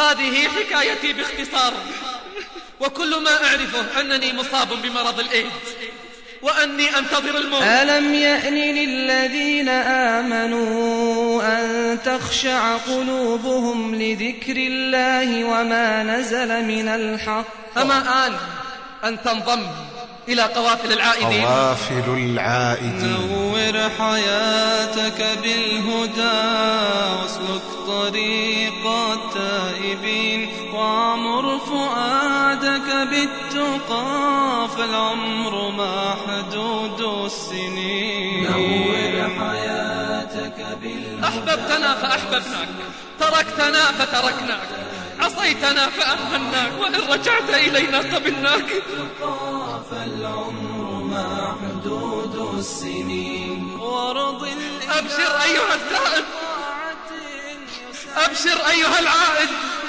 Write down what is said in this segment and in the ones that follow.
هذه حكايتي باختصار، وكل ما أعرفه أنني مصاب بمرض الإيدز وأني أنتظر الموت. ألم يأن للذين آمنوا أن تخشع قلوبهم لذكر الله وما نزل من الحق؟ أما آن أن تنضم إلى قوافل العائدين. قوافل العائدين. نور حياتك بالهدى واسلك طريق التائبين، وعمر فؤادك بالتقى فالعمر محدود السنين. نور حياتك بالهدى. أحببتنا فأحببناك، تركتنا فتركناك، عصيتنا فأمهناك، وإن رجعت إلينا قبلناك. فالعمر محدود السنين. أبشر أيها التائب، أبشر أيها العائد،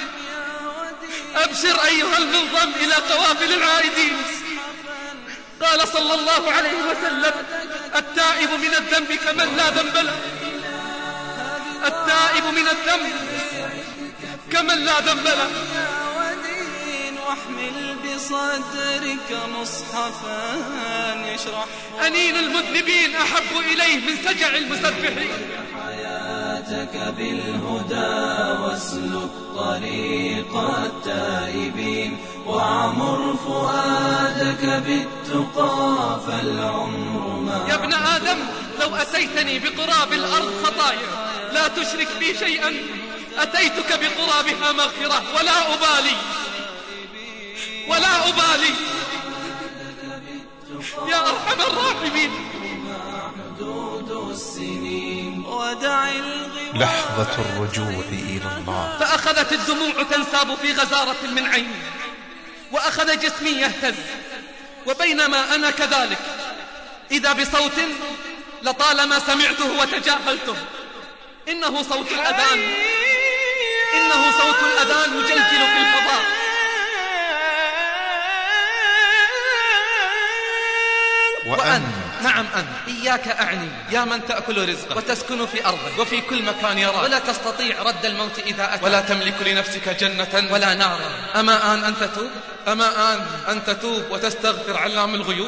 أبشر أيها المنضم إلى قوافل العائدين. قال صلى الله عليه وسلم: التائب من الذنب كمن لا ذنب له، التائب من الذنب كمن لا ذنب له. واحمل بصدرك مصحفا يشرح أنين المذنبين أحب إليه من سجع المسبحين. حياتك بالهدى واسلك طريق التائبين، وعمر فؤادك بالتقى فالعمر. يا ابن آدم، لو أتيتني بقراب الأرض خطايا لا تشرك بي شيئا أتيتك بقرابها مغفرة، ولا أبالي ولا أبالي يا أرحم الراحمين. لحظة الرجوع إلى الله. فأخذت الدموع تنساب في غزارة من عيني، وأخذ جسمي يهتز، وبينما أنا كذلك إذا بصوت لطالما سمعته وتجاهلته. إنه صوت الأذان، إنه صوت الأذان يجلجل في الفضاء. وأن نعم أن إياك أعني يا من تأكل رزقك وتسكن في أرضك وفي كل مكان يراك، ولا تستطيع رد الموت إذا أتى، ولا تملك لنفسك جنة ولا نارا. أما آن أن تتوب، أما آن أن تتوب وتستغفر علام الغيوب.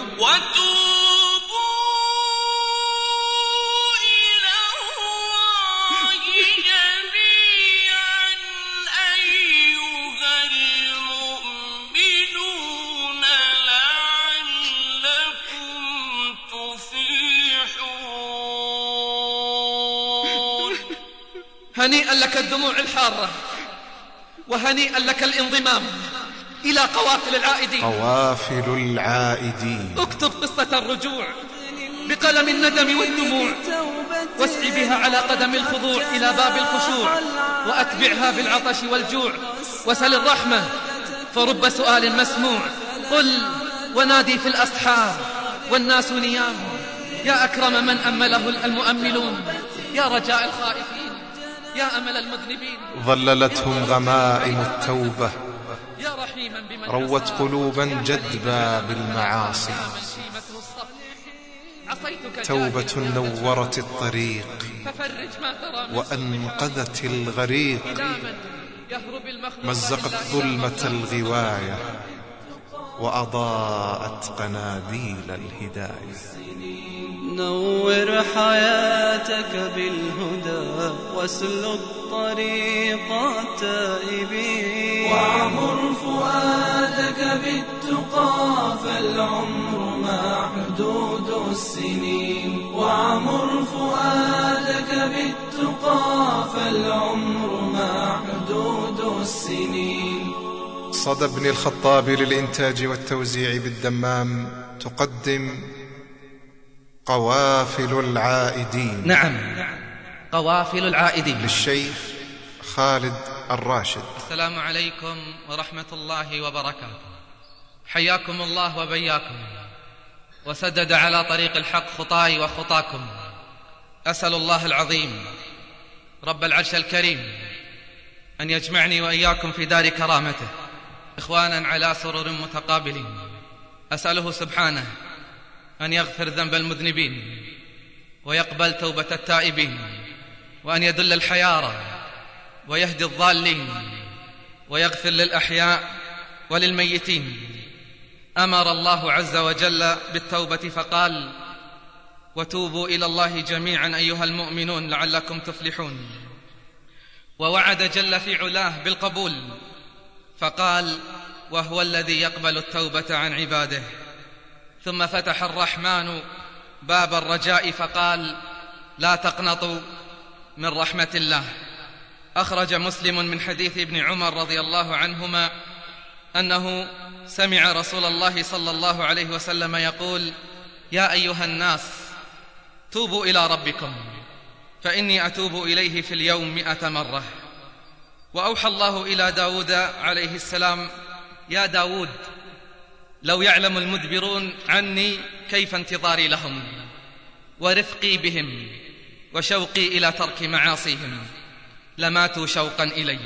هنيئا لك الدموع الحارة، وهنيئا لك الانضمام إلى قوافل العائدين. قوافل العائدين. اكتب قصة الرجوع بقلم الندم والدموع، واسعي بها على قدم الخضوع إلى باب الخشوع، وأتبعها بالعطش والجوع، وسل الرحمة فرب سؤال مسموع. قل ونادي في الأسحار والناس نيام، يا أكرم من أمله المؤملون، يا رجاء الخائفين، يا أمل المذنبين. ظللتهم غمائم التوبة، يا رحيما بمن روت قلوبا جدبا بالمعاصي. توبة نورت الطريق وأنقذت الغريق، مزقت ظلمة الغواية وأضاءت قناديل الهداية. نور حياتك بالهدى واسلك طريق التائبين، وعمر فؤادك بالتقى فالعمر محدود السنين. وعمر فؤادك بالتقى فالعمر محدود السنين. صدى بن الخطاب للإنتاج والتوزيع بالدمام تقدم قوافل العائدين. نعم، قوافل العائدين للشيخ خالد الراشد. السلام عليكم ورحمة الله وبركاته. حياكم الله وبياكم، وسدد على طريق الحق خطاي وخطاكم. أسأل الله العظيم رب العرش الكريم أن يجمعني وإياكم في دار كرامته إخوانا على سرر متقابلين. أسأله سبحانه أن يغفر ذنب المذنبين ويقبل توبة التائبين، وأن يدل الحيارى ويهدي الضالين، ويغفر للأحياء وللميتين. أمر الله عز وجل بالتوبة فقال: وتوبوا إلى الله جميعا أيها المؤمنون لعلكم تفلحون. ووعد جل في علاه بالقبول فقال: وهو الذي يقبل التوبة عن عباده. ثم فتح الرحمن باب الرجاء فقال: لا تقنطوا من رحمة الله. أخرج مسلم من حديث ابن عمر رضي الله عنهما أنه سمع رسول الله صلى الله عليه وسلم يقول: يا أيها الناس توبوا إلى ربكم فإني أتوب إليه في اليوم 100 مرة. وأوحى الله إلى داود عليه السلام: يا داود لو يعلم المدبرون عني كيف انتظاري لهم ورفقي بهم وشوقي إلى ترك معاصيهم لماتوا شوقا إلي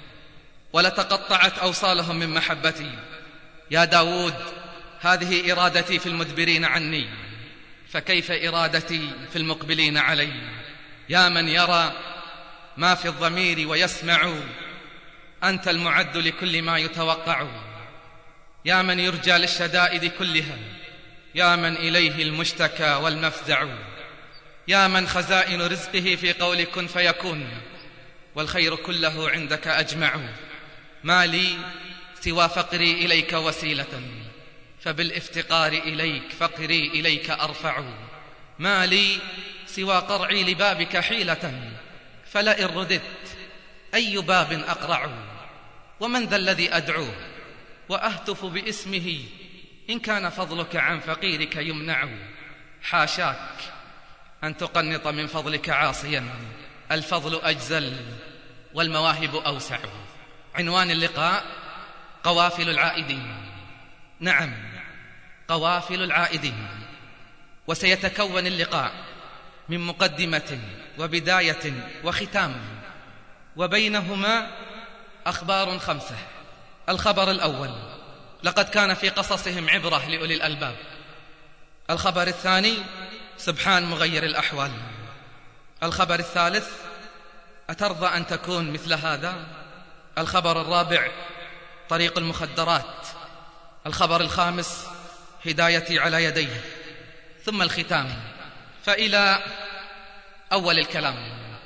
ولتقطعت أوصالهم من محبتي. يا داود هذه إرادتي في المدبرين عني، فكيف إرادتي في المقبلين علي؟ يا من يرى ما في الضمير ويسمع، أنت المعد لكل ما يتوقع. يا من يرجى للشدائد كلها، يا من إليه المشتكى والمفزع. يا من خزائن رزقه في قول كن فيكون، والخير كله عندك أجمع. ما لي سوى فقري إليك وسيلة، فبالافتقار إليك فقري إليك أرفع. ما لي سوى قرعي لبابك حيلة، فلئن رددت أي باب أقرع. ومن ذا الذي أدعوه وأهتف باسمه إن كان فضلك عن فقيرك يمنع. حاشاك أن تقنط من فضلك عاصيا، الفضل أجزل والمواهب أوسع. عنوان اللقاء: قوافل العائدين. نعم، قوافل العائدين. وسيتكون اللقاء من مقدمة وبداية وختام، وبينهما أخبار 5. الخبر الأول: لقد كان في قصصهم عبرة لأولي الألباب. الخبر الثاني: سبحان مغير الأحوال. الخبر الثالث: أترضى أن تكون مثل هذا؟ الخبر الرابع: طريق المخدرات. الخبر الخامس: هدايتي على يديه. ثم الختام. فإلى أول الكلام.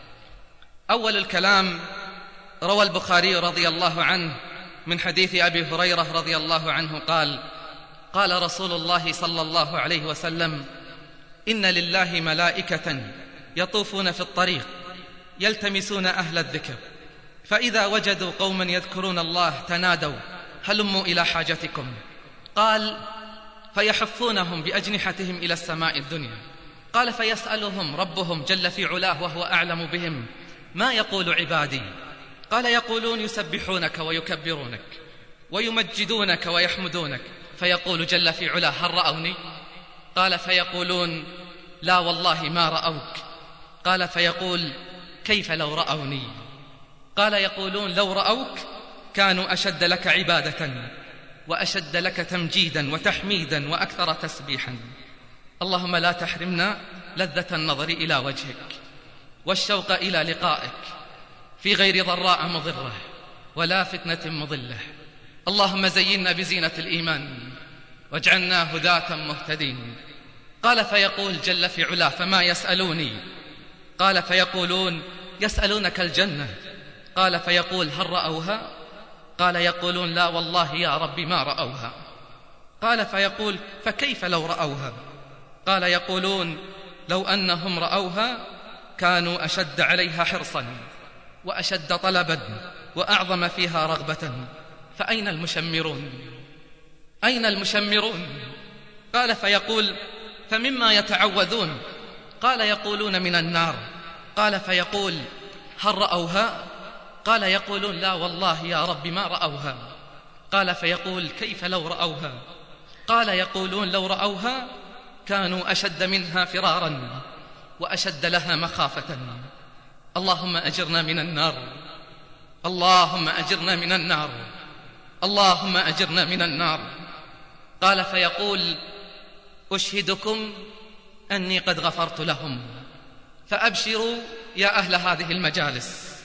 أول الكلام: روى البخاري رضي الله عنه من حديث أبي هريرة رضي الله عنه قال: قال رسول الله صلى الله عليه وسلم: إن لله ملائكة يطوفون في الطريق يلتمسون أهل الذكر، فإذا وجدوا قوما يذكرون الله تنادوا هلموا إلى حاجتكم. قال: فيحفونهم بأجنحتهم إلى السماء الدنيا. قال: فيسألهم ربهم جل في علاه وهو أعلم بهم: ما يقول عبادي؟ قال: يقولون يسبحونك ويكبرونك ويمجدونك ويحمدونك. فيقول جل في علاه: هل رأوني؟ قال: فيقولون: لا والله ما رأوك. قال: فيقول: كيف لو رأوني؟ قال: يقولون: لو رأوك كانوا أشد لك عبادة وأشد لك تمجيدا وتحميدا وأكثر تسبيحا. اللهم لا تحرمنا لذة النظر إلى وجهك والشوق إلى لقائك في غير ضراء مضرة ولا فتنة مضلة. اللهم زينا بزينة الإيمان واجعلنا هداة مهتدين. قال: فيقول جل في علاه: فما يسألوني؟ قال: فيقولون: يسألونك الجنة. قال: فيقول: هل رأوها؟ قال: يقولون: لا والله يا رب ما رأوها. قال: فيقول: فكيف لو رأوها؟ قال: يقولون: لو أنهم رأوها كانوا أشد عليها حرصا وأشد طلبا وأعظم فيها رغبة. فأين المشمرون؟ أين المشمرون؟ قال: فيقول: فمما يتعوذون؟ قال: يقولون من النار. قال: فيقول: هل رأوها؟ قال: يقولون: لا والله يا رب ما رأوها. قال: فيقول: كيف لو رأوها؟ قال: يقولون: لو رأوها كانوا أشد منها فرارا وأشد لها مخافة. اللهم أجرنا من النار، اللهم أجرنا من النار، اللهم أجرنا من النار. قال: فيقول: أشهدكم أني قد غفرت لهم، فأبشروا يا أهل هذه المجالس،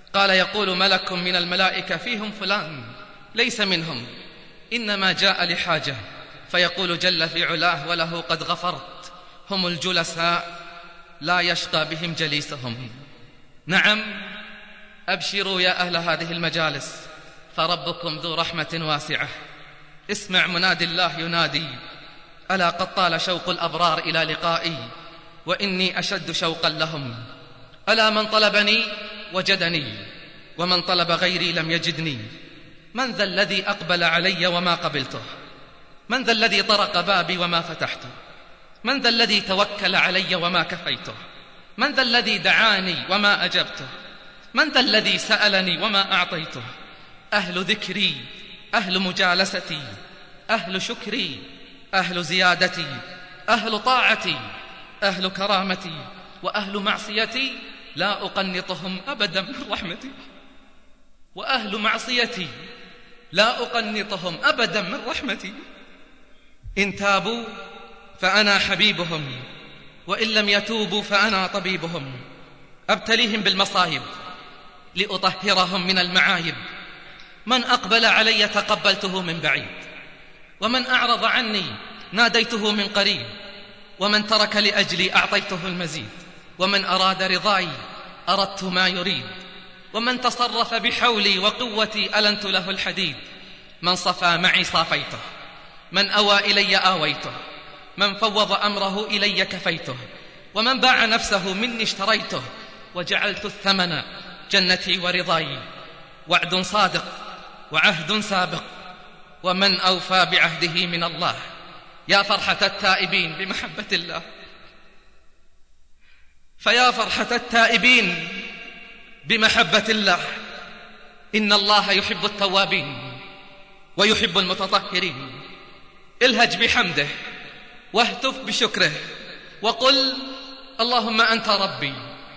قال يقول ملك من الملائكة فيهم فلان ليس منهم، إنما جاء لحاجة، فيقول جل في علاه وله قد غفرت، هم الجلساء لا يشقى بهم جليسهم. نعم، أبشروا يا أهل هذه المجالس، فربكم ذو رحمة واسعة. اسمع منادي الله ينادي: ألا قد طال شوق الأبرار إلى لقائي، وإني أشد شوقا لهم. ألا من طلبني وجدني، ومن طلب غيري لم يجدني. من ذا الذي أقبل علي وما قبلته؟ من ذا الذي طرق بابي وما فتحته؟ من ذا الذي توكل علي وما كفيته؟ من ذا الذي دعاني وما أجبته؟ من ذا الذي سألني وما أعطيته؟ أهل ذكري، أهل مجالستي، أهل شكري، أهل زيادتي، أهل طاعتي، أهل كرامتي، وأهل معصيتي لا أقنطهم أبدا من رحمتي. وأهل معصيتي لا أقنطهم أبدا من رحمتي. إن تابوا فأنا حبيبهم، وإن لم يتوبوا فأنا طبيبهم. أبتليهم بالمصايب لأطهرهم من المعايب. من أقبل علي تقبلته من بعيد، ومن أعرض عني ناديته من قريب. ومن ترك لأجلي أعطيته المزيد، ومن أراد رضاي أردت ما يريد. ومن تصرف بحولي وقوتي ألنت له الحديد. من صفى معي صافيته، من أوى إلي آويته، من فوض أمره إلي كفيته، ومن باع نفسه مني اشتريته، وجعلت الثمن جنتي ورضاي. وعد صادق وعهد سابق، ومن أوفى بعهده من الله. يا فرحة التائبين بمحبة الله، فيا فرحة التائبين بمحبة الله. إن الله يحب التوابين ويحب المتطهرين. الهج بحمده واهتف بشكره، وقل: اللهم أنت ربي،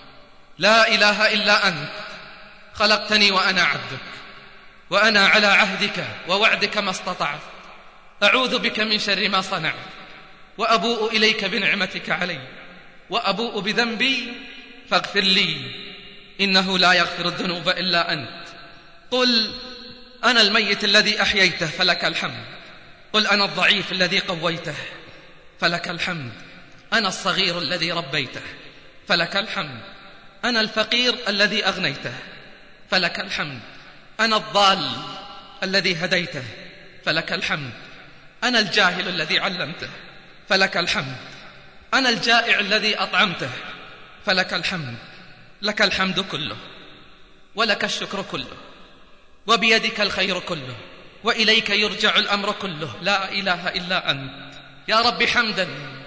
لا إله إلا أنت، خلقتني وأنا عبدك، وأنا على عهدك ووعدك ما استطعت. أعوذ بك من شر ما صنعت، وأبوء إليك بنعمتك علي، وأبوء بذنبي فاغفر لي، إنه لا يغفر الذنوب إلا أنت. قل: أنا الميت الذي أحييته فلك الحمد. قل: أنا الضعيف الذي قويته فلك الحمد. أنا الصغير الذي ربيته فلك الحمد. أنا الفقير الذي أغنيته فلك الحمد. أنا الضال الذي هديته فلك الحمد. أنا الجاهل الذي علمته فلك الحمد. أنا الجائع الذي أطعمته فلك الحمد. لك الحمد كله، ولك الشكر كله، وبيدك الخير كله، وإليك يرجع الأمر كله. لا إله إلا أنت. يا رب حمدا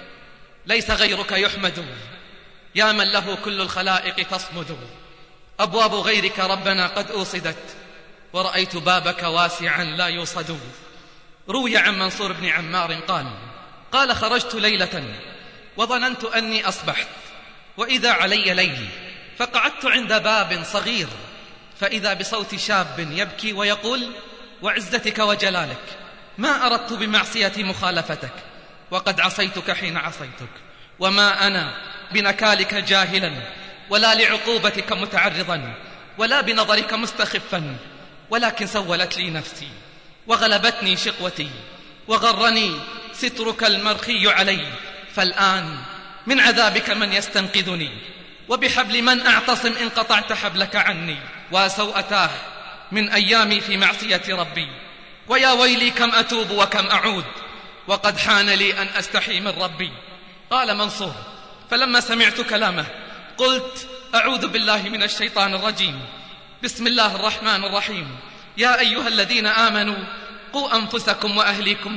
ليس غيرك يحمد، يا من له كل الخلائق تصمد. أبواب غيرك ربنا قد أوصدت، ورأيت بابك واسعا لا يوصد. روي عن منصور بن عمار قال: خرجت ليلة وظننت أني أصبحت، وإذا علي ليل، فقعدت عند باب صغير، فإذا بصوت شاب يبكي ويقول: وعزتك وجلالك ما أردت بمعصيتي مخالفتك، وقد عصيتك حين عصيتك، وما أنا بنكالك جاهلا، ولا لعقوبتك متعرضا، ولا بنظرك مستخفا، ولكن سولت لي نفسي، وغلبتني شقوتي، وغرني سترك المرخي علي. فالآن من عذابك من يستنقذني، وبحبل من أعتصم إن قطعت حبلك عني. وسوءتاه من أيامي في معصية ربي، ويا ويلي كم أتوب وكم أعود، وقد حان لي أن أستحي من ربي. قال منصور: فلما سمعت كلامه قلت: أعوذ بالله من الشيطان الرجيم، بسم الله الرحمن الرحيم. يا أيها الذين آمنوا قوا أنفسكم وأهليكم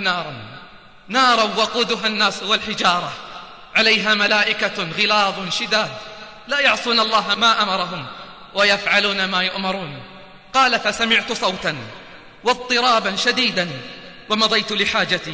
نارا وقودها الناس والحجارة، عليها ملائكة غلاظ شداد لا يعصون الله ما أمرهم ويفعلون ما يؤمرون. قال: فسمعت صوتا واضطرابا شديدا، ومضيت لحاجتي،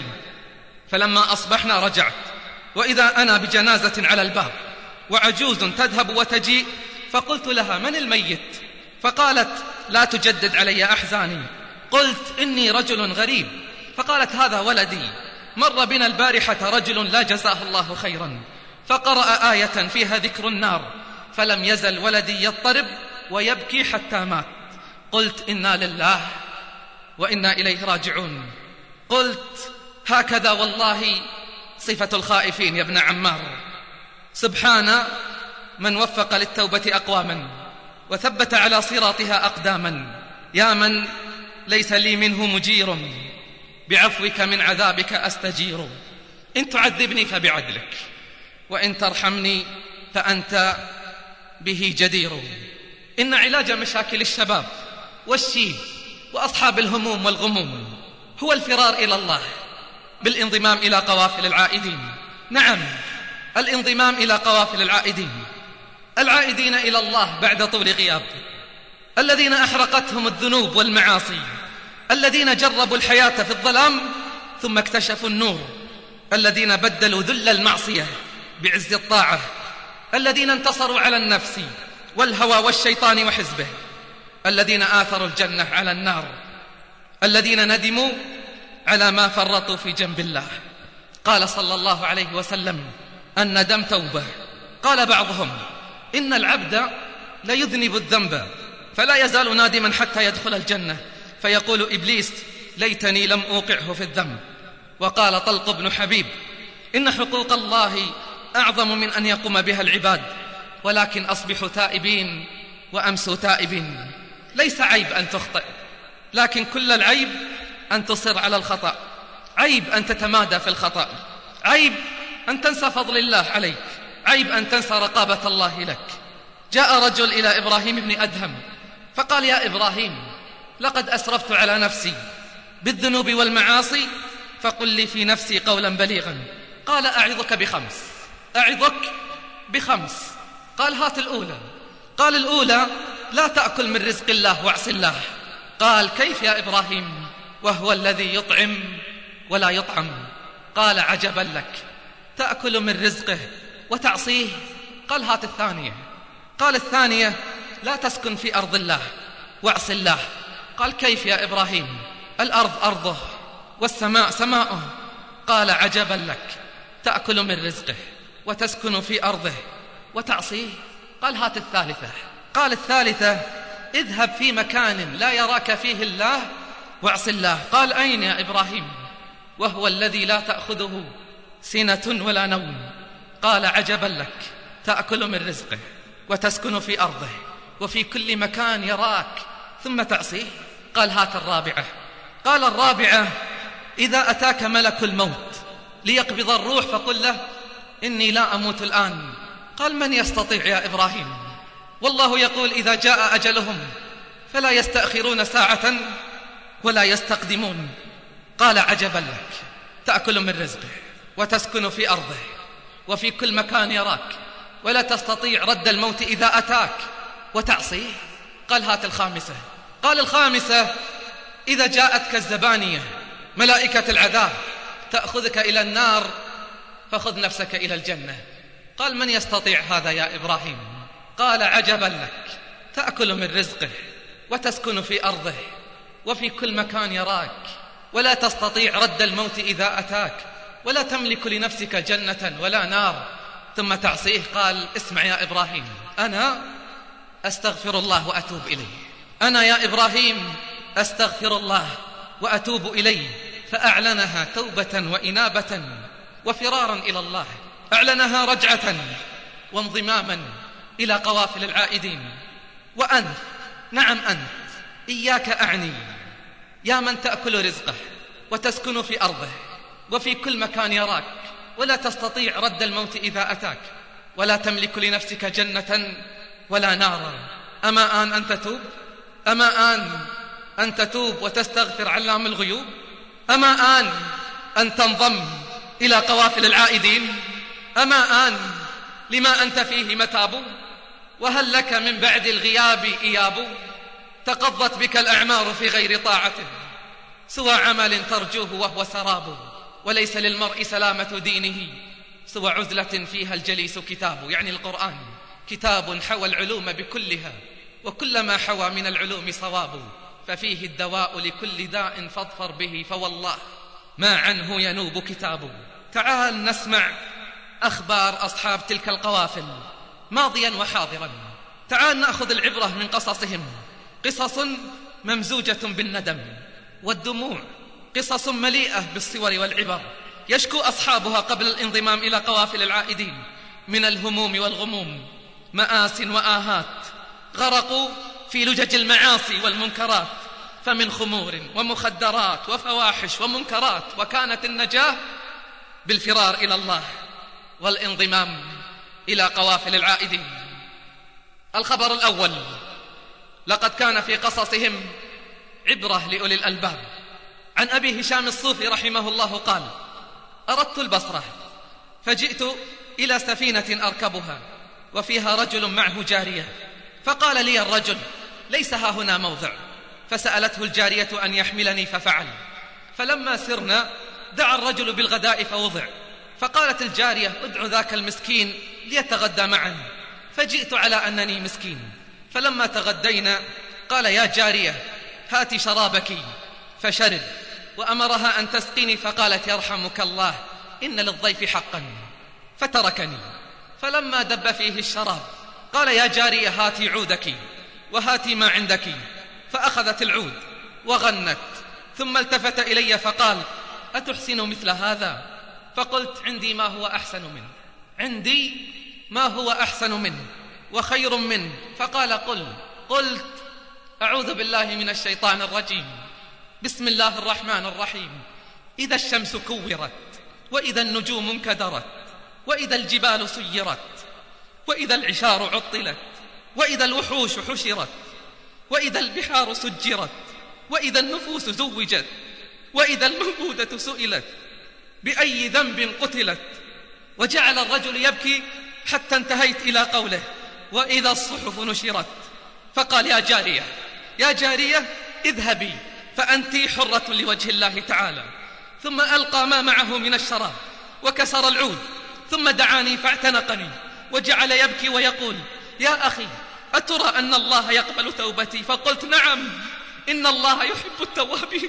فلما أصبحنا رجعت، وإذا أنا بجنازة على الباب، وعجوز تذهب وتجيء، فقلت لها: من الميت؟ فقالت: لا تجدد علي أحزاني. قلت: إني رجل غريب. فقالت: هذا ولدي، مر بنا البارحة رجل لا جزاه الله خيرا، فقرأ آية فيها ذكر النار، فلم يزل ولدي يضطرب ويبكي حتى مات. قلت إنا لله وإنا إليه راجعون. قلت هكذا والله صفة الخائفين يا ابن عمار. سبحان من وفق للتوبة أقواما وثبت على صراطها أقداما. يا من ليس لي منه مجير، بعفوك من عذابك أستجير. إن تعذبني فبعدلك، وإن ترحمني فأنت به جدير. إن علاج مشاكل الشباب والشيب وأصحاب الهموم والغموم هو الفرار إلى الله بالانضمام إلى قوافل العائدين. نعم، الانضمام إلى قوافل العائدين إلى الله بعد طول غياب، الذين أحرقتهم الذنوب والمعاصي، الذين جربوا الحياة في الظلام ثم اكتشفوا النور، الذين بدلوا ذل المعصية بعز الطاعة، الذين انتصروا على النفس والهوى والشيطان وحزبه، الذين آثروا الجنة على النار، الذين ندموا على ما فرطوا في جنب الله. قال صلى الله عليه وسلم: الندم توبة. قال بعضهم: إن العبد ليذنب الذنب فلا يزال نادما حتى يدخل الجنة، فيقول إبليس: ليتني لم أوقعه في الذنب. وقال طلق بن حبيب: إن حقوق الله أعظم من أن يقوم بها العباد، ولكن أصبحوا تائبين وأمسوا تائبين. ليس عيب أن تخطئ، لكن كل العيب أن تصر على الخطأ، عيب أن تتمادى في الخطأ، عيب أن تنسى فضل الله عليك، عيب أن تنسى رقابة الله لك. جاء رجل إلى إبراهيم بن أدهم فقال: يا إبراهيم، لقد أسرفت على نفسي بالذنوب والمعاصي، فقل لي في نفسي قولا بليغا. قال: أعظك بخمس، أعظك بخمس. قال: هات الأولى. قال: الأولى لا تأكل من رزق الله واعص الله. قال: كيف يا إبراهيم وهو الذي يطعم ولا يطعم؟ قال: عجبا لك، تأكل من رزقه وتعصيه. قال: هات الثانية. قال: الثانية لا تسكن في أرض الله واعص الله. قال: كيف يا إبراهيم؟ الأرض أرضه والسماء سماؤه. قال: عجبا لك، تأكل من رزقه وتسكن في أرضه وتعصيه. قال: هات الثالثة. قال: الثالثة اذهب في مكان لا يراك فيه الله واعص الله. قال: أين يا إبراهيم وهو الذي لا تأخذه سنة ولا نوم؟ قال: عجبا لك، تأكل من رزقه وتسكن في أرضه وفي كل مكان يراك ثم تعصيه. قال: هات الرابعة. قال: الرابعة إذا أتاك ملك الموت ليقبض الروح فقل له: إني لا أموت الآن. قال: من يستطيع يا إبراهيم؟ والله يقول: إذا جاء أجلهم فلا يستأخرون ساعة ولا يستقدمون. قال: عجبا لك، تأكل من رزقه وتسكن في أرضه وفي كل مكان يراك ولا تستطيع رد الموت إذا أتاك وتعصيه. قال: هات الخامسة. قال: الخامسة إذا جاءتك الزبانية ملائكة العذاب تأخذك إلى النار فخذ نفسك إلى الجنة. قال: من يستطيع هذا يا إبراهيم؟ قال: عجبا لك، تأكل من رزقه وتسكن في أرضه وفي كل مكان يراك ولا تستطيع رد الموت إذا أتاك ولا تملك لنفسك جنة ولا نار ثم تعصيه. قال: اسمع يا إبراهيم، أنا أستغفر الله وأتوب إليه. أنا يا إبراهيم أستغفر الله وأتوب إليه. فأعلنها توبة وإنابة وفرارا إلى الله، أعلنها رجعة وانضماما إلى قوافل العائدين. وأنت، نعم أنت، إياك أعني يا من تأكل رزقه وتسكن في أرضه وفي كل مكان يراك ولا تستطيع رد الموت إذا أتاك ولا تملك لنفسك جنة ولا نارا. أما آن أن تتوب؟ أما آن أن تتوب وتستغفر علام الغيوب؟ أما آن أن تنضم إلى قوافل العائدين؟ أما آن لما أنت فيه متاب؟ وهل لك من بعد الغياب إياب؟ تقضت بك الأعمار في غير طاعته سوى عمل ترجوه وهو سراب، وليس للمرء سلامة دينه سوى عزلة فيها الجليس كتاب. يعني القرآن كتاب حوى العلوم بكلها، وكل ما حوى من العلوم صواب، ففيه الدواء لكل داء فاظفر به، فوالله ما عنه ينوب كتاب. تعال نسمع أخبار أصحاب تلك القوافل ماضيا وحاضرا. تعال نأخذ العبرة من قصصهم، قصص ممزوجة بالندم والدموع، قصص مليئة بالصور والعبر، يشكو أصحابها قبل الانضمام إلى قوافل العائدين من الهموم والغموم، مآس وآهات، غرقوا في لجج المعاصي والمنكرات، فمن خمور ومخدرات وفواحش ومنكرات، وكانت النجاة بالفرار إلى الله والانضمام إلى قوافل العائدين. الخبر الأول: لقد كان في قصصهم عبرة لأولي الألباب. عن أبي هشام الصوفي رحمه الله قال: أردت البصرة فجئت إلى سفينة أركبها وفيها رجل معه جارية، فقال لي الرجل: ليس ها هنا موضع، فسألته الجارية أن يحملني ففعل، فلما سرنا دعا الرجل بالغداء فوضع، فقالت الجارية: ادع ذاك المسكين ليتغدى معنا، فجئت على أنني مسكين، فلما تغدينا قال: يا جارية هاتي شرابك، فشرب، وأمرها أن تسقيني، فقالت: يرحمك الله إن للضيف حقا، فتركني. فلما دب فيه الشراب قال: يا جارية هاتي عودك وهاتي ما عندك، فأخذت العود وغنت، ثم التفت إلي فقال: أتحسن مثل هذا؟ فقلت: عندي ما هو أحسن منه، عندي ما هو أحسن منه وخير منه. فقال: قلت: أعوذ بالله من الشيطان الرجيم، بسم الله الرحمن الرحيم، إذا الشمس كورت، وإذا النجوم انكدرت، وإذا الجبال سيرت، وإذا العشار عطلت، وإذا الوحوش حشرت، وإذا البحار سجرت، وإذا النفوس زوجت، وإذا الموءودة سئلت، بأي ذنب قتلت. وجعل الرجل يبكي حتى انتهيت إلى قوله: وإذا الصحف نشرت. فقال: يا جارية اذهبي فأنت حرة لوجه الله تعالى. ثم ألقى ما معه من الشراب وكسر العود، ثم دعاني فاعتنقني وجعل يبكي ويقول: يا أخي أترى أن الله يقبل توبتي؟ فقلت: نعم، إن الله يحب التوابين.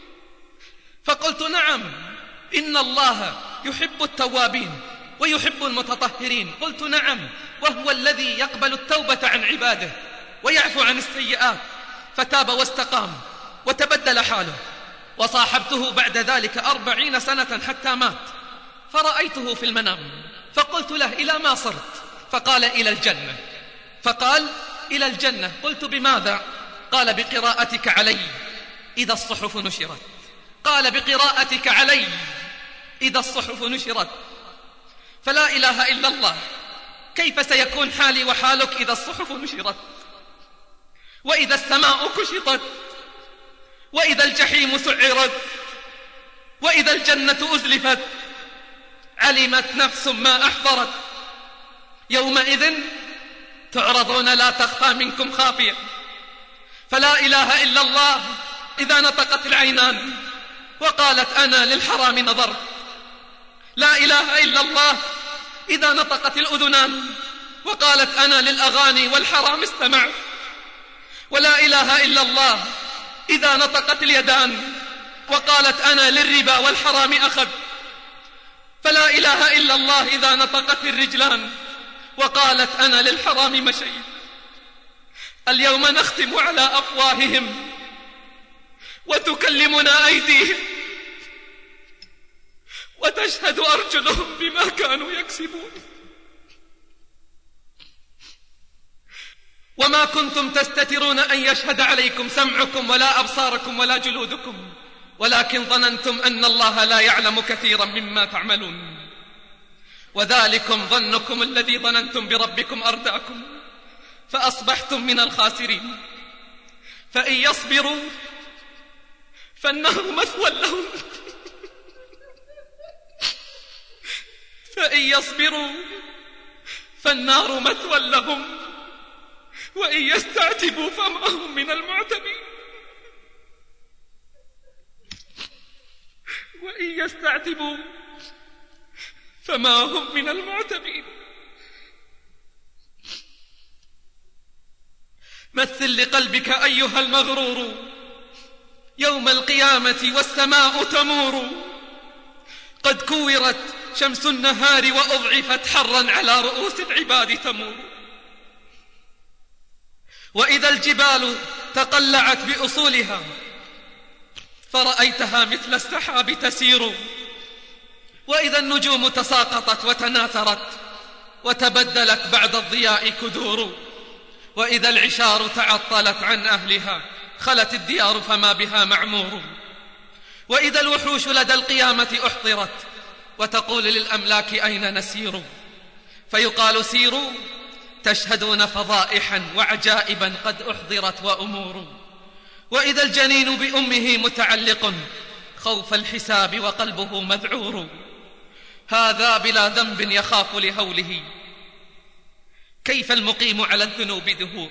فقلت: نعم، إن الله يحب التوابين ويحب المتطهرين. قلت: نعم، وهو الذي يقبل التوبة عن عباده ويعفو عن السيئات. فتاب واستقام وتبدل حاله، وصاحبته بعد ذلك 40 سنة حتى مات. فرأيته في المنام فقلت له: إلى ما صرت؟ فقال: إلى الجنة. فقال: إلى الجنة. قلت: بماذا؟ قال: بقراءتك علي إذا الصحف نشرت. قال: بقراءتك علي إذا الصحف نشرت. فلا إله إلا الله، كيف سيكون حالي وحالك إذا الصحف نشرت، وإذا السماء كشطت، وإذا الجحيم سعرت، وإذا الجنة أزلفت؟ علمت نفس ما أحضرت. يومئذ تعرضون لا تخفى منكم خافية. فلا إله إلا الله إذا نطقت العينان وقالت: أنا للحرام نظرت. لا إله إلا الله إذا نطقت الأذنان وقالت: أنا للأغاني والحرام استمعت. ولا إله إلا الله إذا نطقت اليدان وقالت: أنا للربا والحرام أخذ. فلا إله إلا الله إذا نطقت الرجلان وقالت: أنا للحرام مشيت. اليوم نختم على أفواههم وتكلمنا أيديهم وتشهد أرجلهم بما كانوا يكسبون. وما كنتم تستترون أن يشهد عليكم سمعكم ولا أبصاركم ولا جلودكم، ولكن ظننتم أن الله لا يعلم كثيرا مما تعملون. وذلكم ظنكم الذي ظننتم بربكم أرداكم فأصبحتم من الخاسرين. فإن يصبروا فالنار مثوى لهم فإن يصبروا فالنار مثوى لهم، وإن يستعتبوا فما هم من المعتبين. وإن يستعتبوا فما هم من المعتبين. مثل لقلبك أيها المغرور يوم القيامة والسماء تمور، قد كورت شمس النهار وأضعفت حرا على رؤوس العباد تمور. وإذا الجبال تقلعت بأصولها فرأيتها مثل السحاب تسير، وإذا النجوم تساقطت وتناثرت وتبدلت بعد الضياء كدور، وإذا العشار تعطلت عن أهلها خلت الديار فما بها معمور، وإذا الوحوش لدى القيامة أحضرت وتقول للأملاك أين نسير، فيقال سيروا تشهدون فضائحا وعجائبا قد أحضرت وأمور، وإذا الجنين بأمه متعلق خوف الحساب وقلبه مذعور، هذا بلا ذنب يخاف لهوله كيف المقيم على الذنوب دهور.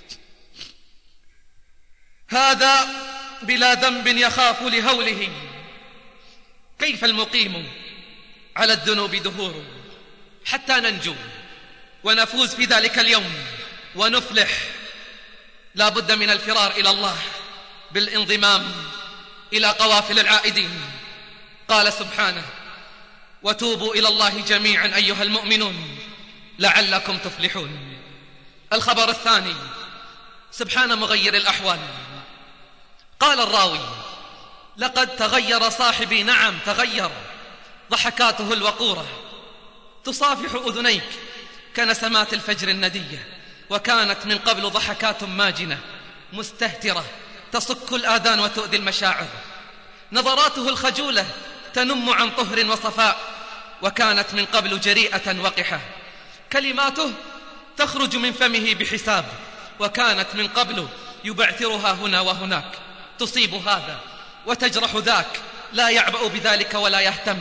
هذا بلا ذنب يخاف لهوله كيف المقيم على الذنوب دهور. حتى ننجو ونفوز في ذلك اليوم ونفلح لا بد من الفرار إلى الله بالانضمام إلى قوافل العائدين. قال سبحانه: وتوبوا إلى الله جميعا أيها المؤمنون لعلكم تفلحون. الخبر الثاني: سبحان مغير الأحوال. قال الراوي: لقد تغير صاحبي. نعم تغير، ضحكاته الوقورة تصافح أذنيك كنسمات الفجر الندية، وكانت من قبل ضحكات ماجنة مستهترة تصك الآذان وتؤذي المشاعر، نظراته الخجولة تنم عن طهر وصفاء، وكانت من قبل جريئة وقحة، كلماته تخرج من فمه بحساب، وكانت من قبل يبعثرها هنا وهناك، تصيب هذا وتجرح ذاك، لا يعبأ بذلك ولا يهتم.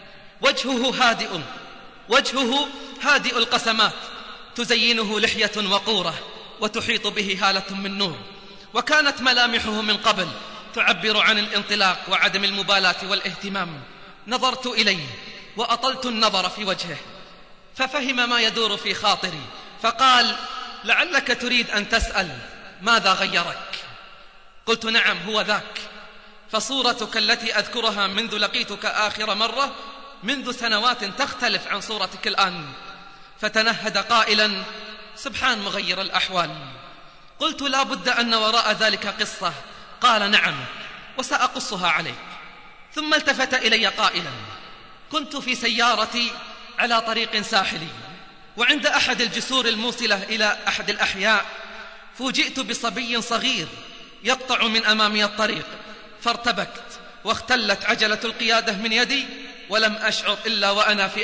وجهه هادئ القسمات، تزينه لحية وقورة وتحيط به هالة من نور، وكانت ملامحه من قبل تعبر عن الانطلاق وعدم المبالاة والاهتمام. نظرت إليه وأطلت النظر في وجهه ففهم ما يدور في خاطري، فقال: لعلك تريد أن تسأل ماذا غيرك؟ قلت: نعم هو ذاك، فصورتك التي أذكرها منذ لقيتك آخر مرة منذ سنوات تختلف عن صورتك الآن. فتنهد قائلا: سبحان مغير الأحوال. قلت: لا بد أن وراء ذلك قصة. قال: نعم وسأقصها عليك. ثم التفت إلي قائلا: كنت في سيارتي على طريق ساحلي، وعند أحد الجسور الموصلة إلى أحد الأحياء فوجئت بصبي صغير يقطع من أمامي الطريق، فارتبكت واختلت عجلة القيادة من يدي، ولم أشعر إلا وأنا في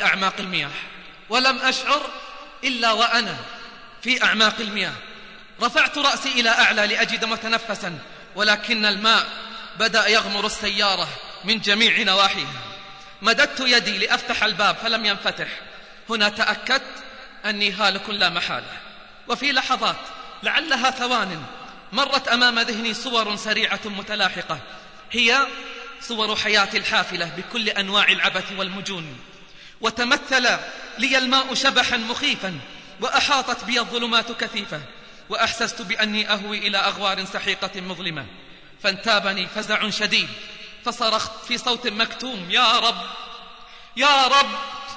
أعماق المياه. رفعت رأسي إلى أعلى لأجد متنفسا، ولكن الماء بدأ يغمر السيارة من جميع نواحيها. مددت يدي لأفتح الباب فلم ينفتح. هنا تأكدت أني هالك لا محالة. وفي لحظات لعلها ثوان مرت أمام ذهني صور سريعة متلاحقة، هي صور حياتي الحافلة بكل أنواع العبث والمجون، وتمثل لي الماء شبحا مخيفا، وأحاطت بي الظلمات كثيفة، وأحسست بأني أهوي إلى أغوار سحيقة مظلمة. فانتابني فزع شديد، فصرخت في صوت مكتوم: يا رب يا رب،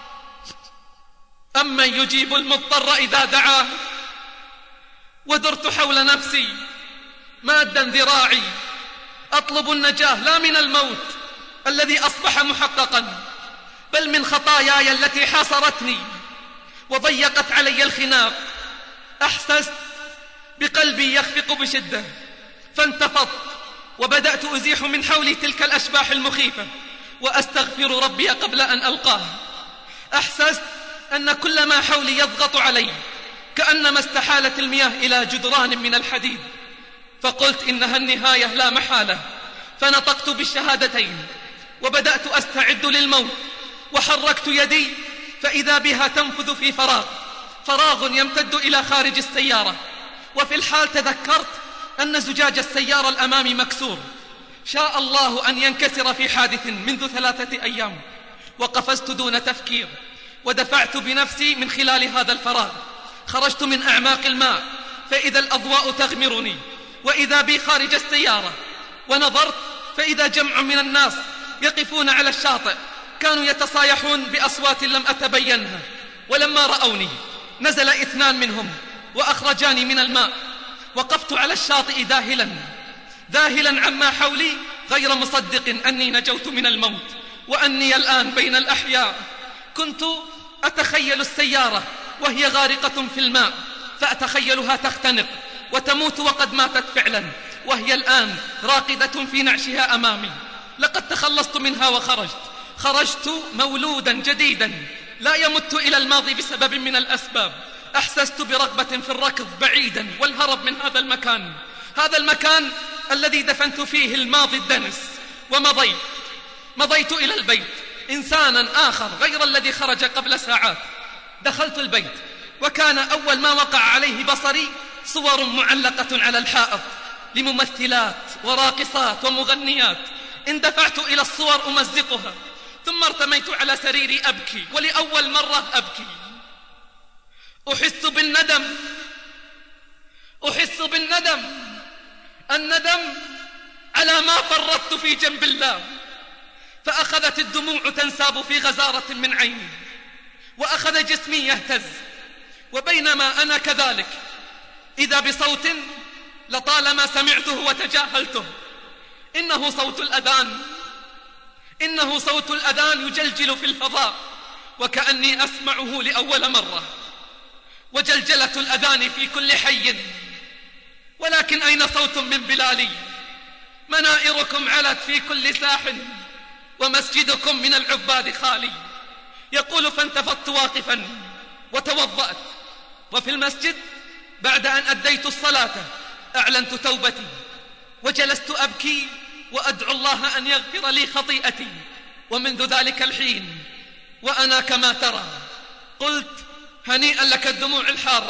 أمن يجيب المضطر إذا دعاه. ودرت حول نفسي مادا ذراعي أطلب النجاة، لا من الموت الذي أصبح محققا، بل من خطاياي التي حاصرتني وضيقت علي الخناق. أحسست بقلبي يخفق بشدة، فانتفضت وبدأت أزيح من حولي تلك الأشباح المخيفة وأستغفر ربي قبل أن ألقاه. أحسست أن كل ما حولي يضغط علي، كأنما استحالت المياه إلى جدران من الحديد. فقلت: إنها النهاية لا محالة. فنطقت بالشهادتين وبدأت أستعد للموت، وحركت يدي فإذا بها تنفذ في فراغ يمتد إلى خارج السيارة. وفي الحال تذكرت أن زجاج السيارة الأمامي مكسور، شاء الله أن ينكسر في حادث منذ 3 أيام. وقفزت دون تفكير ودفعت بنفسي من خلال هذا الفراغ. خرجت من أعماق الماء فإذا الأضواء تغمرني، وإذا بي خارج السيارة. ونظرت فإذا جمع من الناس يقفون على الشاطئ، كانوا يتصايحون بأصوات لم أتبينها. ولما رأوني نزل 2 منهم وأخرجاني من الماء، وقفت على الشاطئ ذاهلا عما حولي، غير مصدق أني نجوت من الموت وأني الآن بين الأحياء. كنت أتخيل السيارة وهي غارقة في الماء، فأتخيلها تختنق وتموت وقد ماتت فعلا، وهي الآن راقدة في نعشها أمامي. لقد تخلصت منها خرجت مولودا جديدا لا يمت إلى الماضي بسبب من الأسباب. أحسست برغبة في الركض بعيدا والهرب من هذا المكان الذي دفنت فيه الماضي الدنس. ومضيت إلى البيت، إنسانا آخر غير الذي خرج قبل ساعات. دخلت البيت وكان أول ما وقع عليه بصري صور معلقة على الحائط لممثلات وراقصات ومغنيات. اندفعت إلى الصور أمزقها، ثم ارتميت على سريري أبكي، ولأول مرة أبكي. أحس بالندم، الندم على ما فرطت في جنب الله. فأخذت الدموع تنساب في غزارة من عيني، وأخذ جسمي يهتز. وبينما أنا كذلك إذا بصوت لطالما سمعته وتجاهلته، إنه صوت الأذان يجلجل في الفضاء، وكأني أسمعه لأول مرة. وجلجلة الأذان في كل حي، ولكن أين صوت من بلالي؟ منائركم علت في كل ساح، ومسجدكم من العباد خالي. يقول: فانتفضت واقفا وتوضأت، وفي المسجد بعد أن أديت الصلاة أعلنت توبتي، وجلست أبكي وأدعو الله أن يغفر لي خطيئتي. ومنذ ذلك الحين وأنا كما ترى. قلت: هنيئا لك الدموع